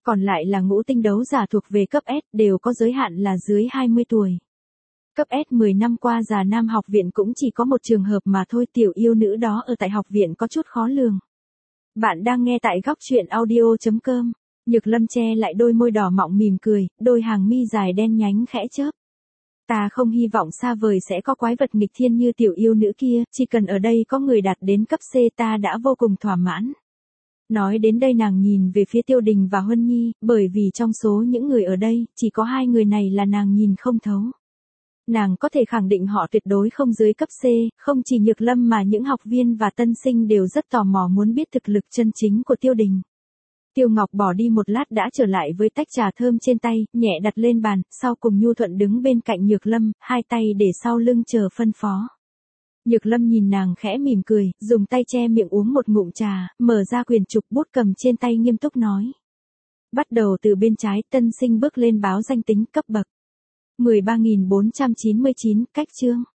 Còn lại là ngũ tinh đấu giả thuộc về cấp S, đều có giới hạn là dưới hai mươi tuổi. Cấp S mười năm qua Già Nam học viện cũng chỉ có một trường hợp mà thôi, tiểu yêu nữ đó ở tại học viện có chút khó lường. Bạn đang nghe tại góc truyện audio chấm com. Nhược Lâm che lại đôi môi đỏ mọng mỉm cười, đôi hàng mi dài đen nhánh khẽ chớp. Ta không hy vọng xa vời sẽ có quái vật nghịch thiên như tiểu yêu nữ kia, chỉ cần ở đây có người đạt đến cấp C ta đã vô cùng thỏa mãn. Nói đến đây nàng nhìn về phía Tiêu Đình và Huân Nhi, bởi vì trong số những người ở đây, chỉ có hai người này là nàng nhìn không thấu. Nàng có thể khẳng định họ tuyệt đối không dưới cấp C, không chỉ Nhược Lâm mà những học viên và tân sinh đều rất tò mò muốn biết thực lực chân chính của Tiêu Đình. Tiêu Ngọc bỏ đi một lát đã trở lại với tách trà thơm trên tay, nhẹ đặt lên bàn, sau cùng nhu thuận đứng bên cạnh Nhược Lâm, hai tay để sau lưng chờ phân phó. Nhược Lâm nhìn nàng khẽ mỉm cười, dùng tay che miệng uống một ngụm trà, mở ra quyển trục bút cầm trên tay nghiêm túc nói. Bắt đầu từ bên trái, tân sinh bước lên báo danh tính cấp bậc. mười ba nghìn bốn trăm chín mươi chín, cách chương.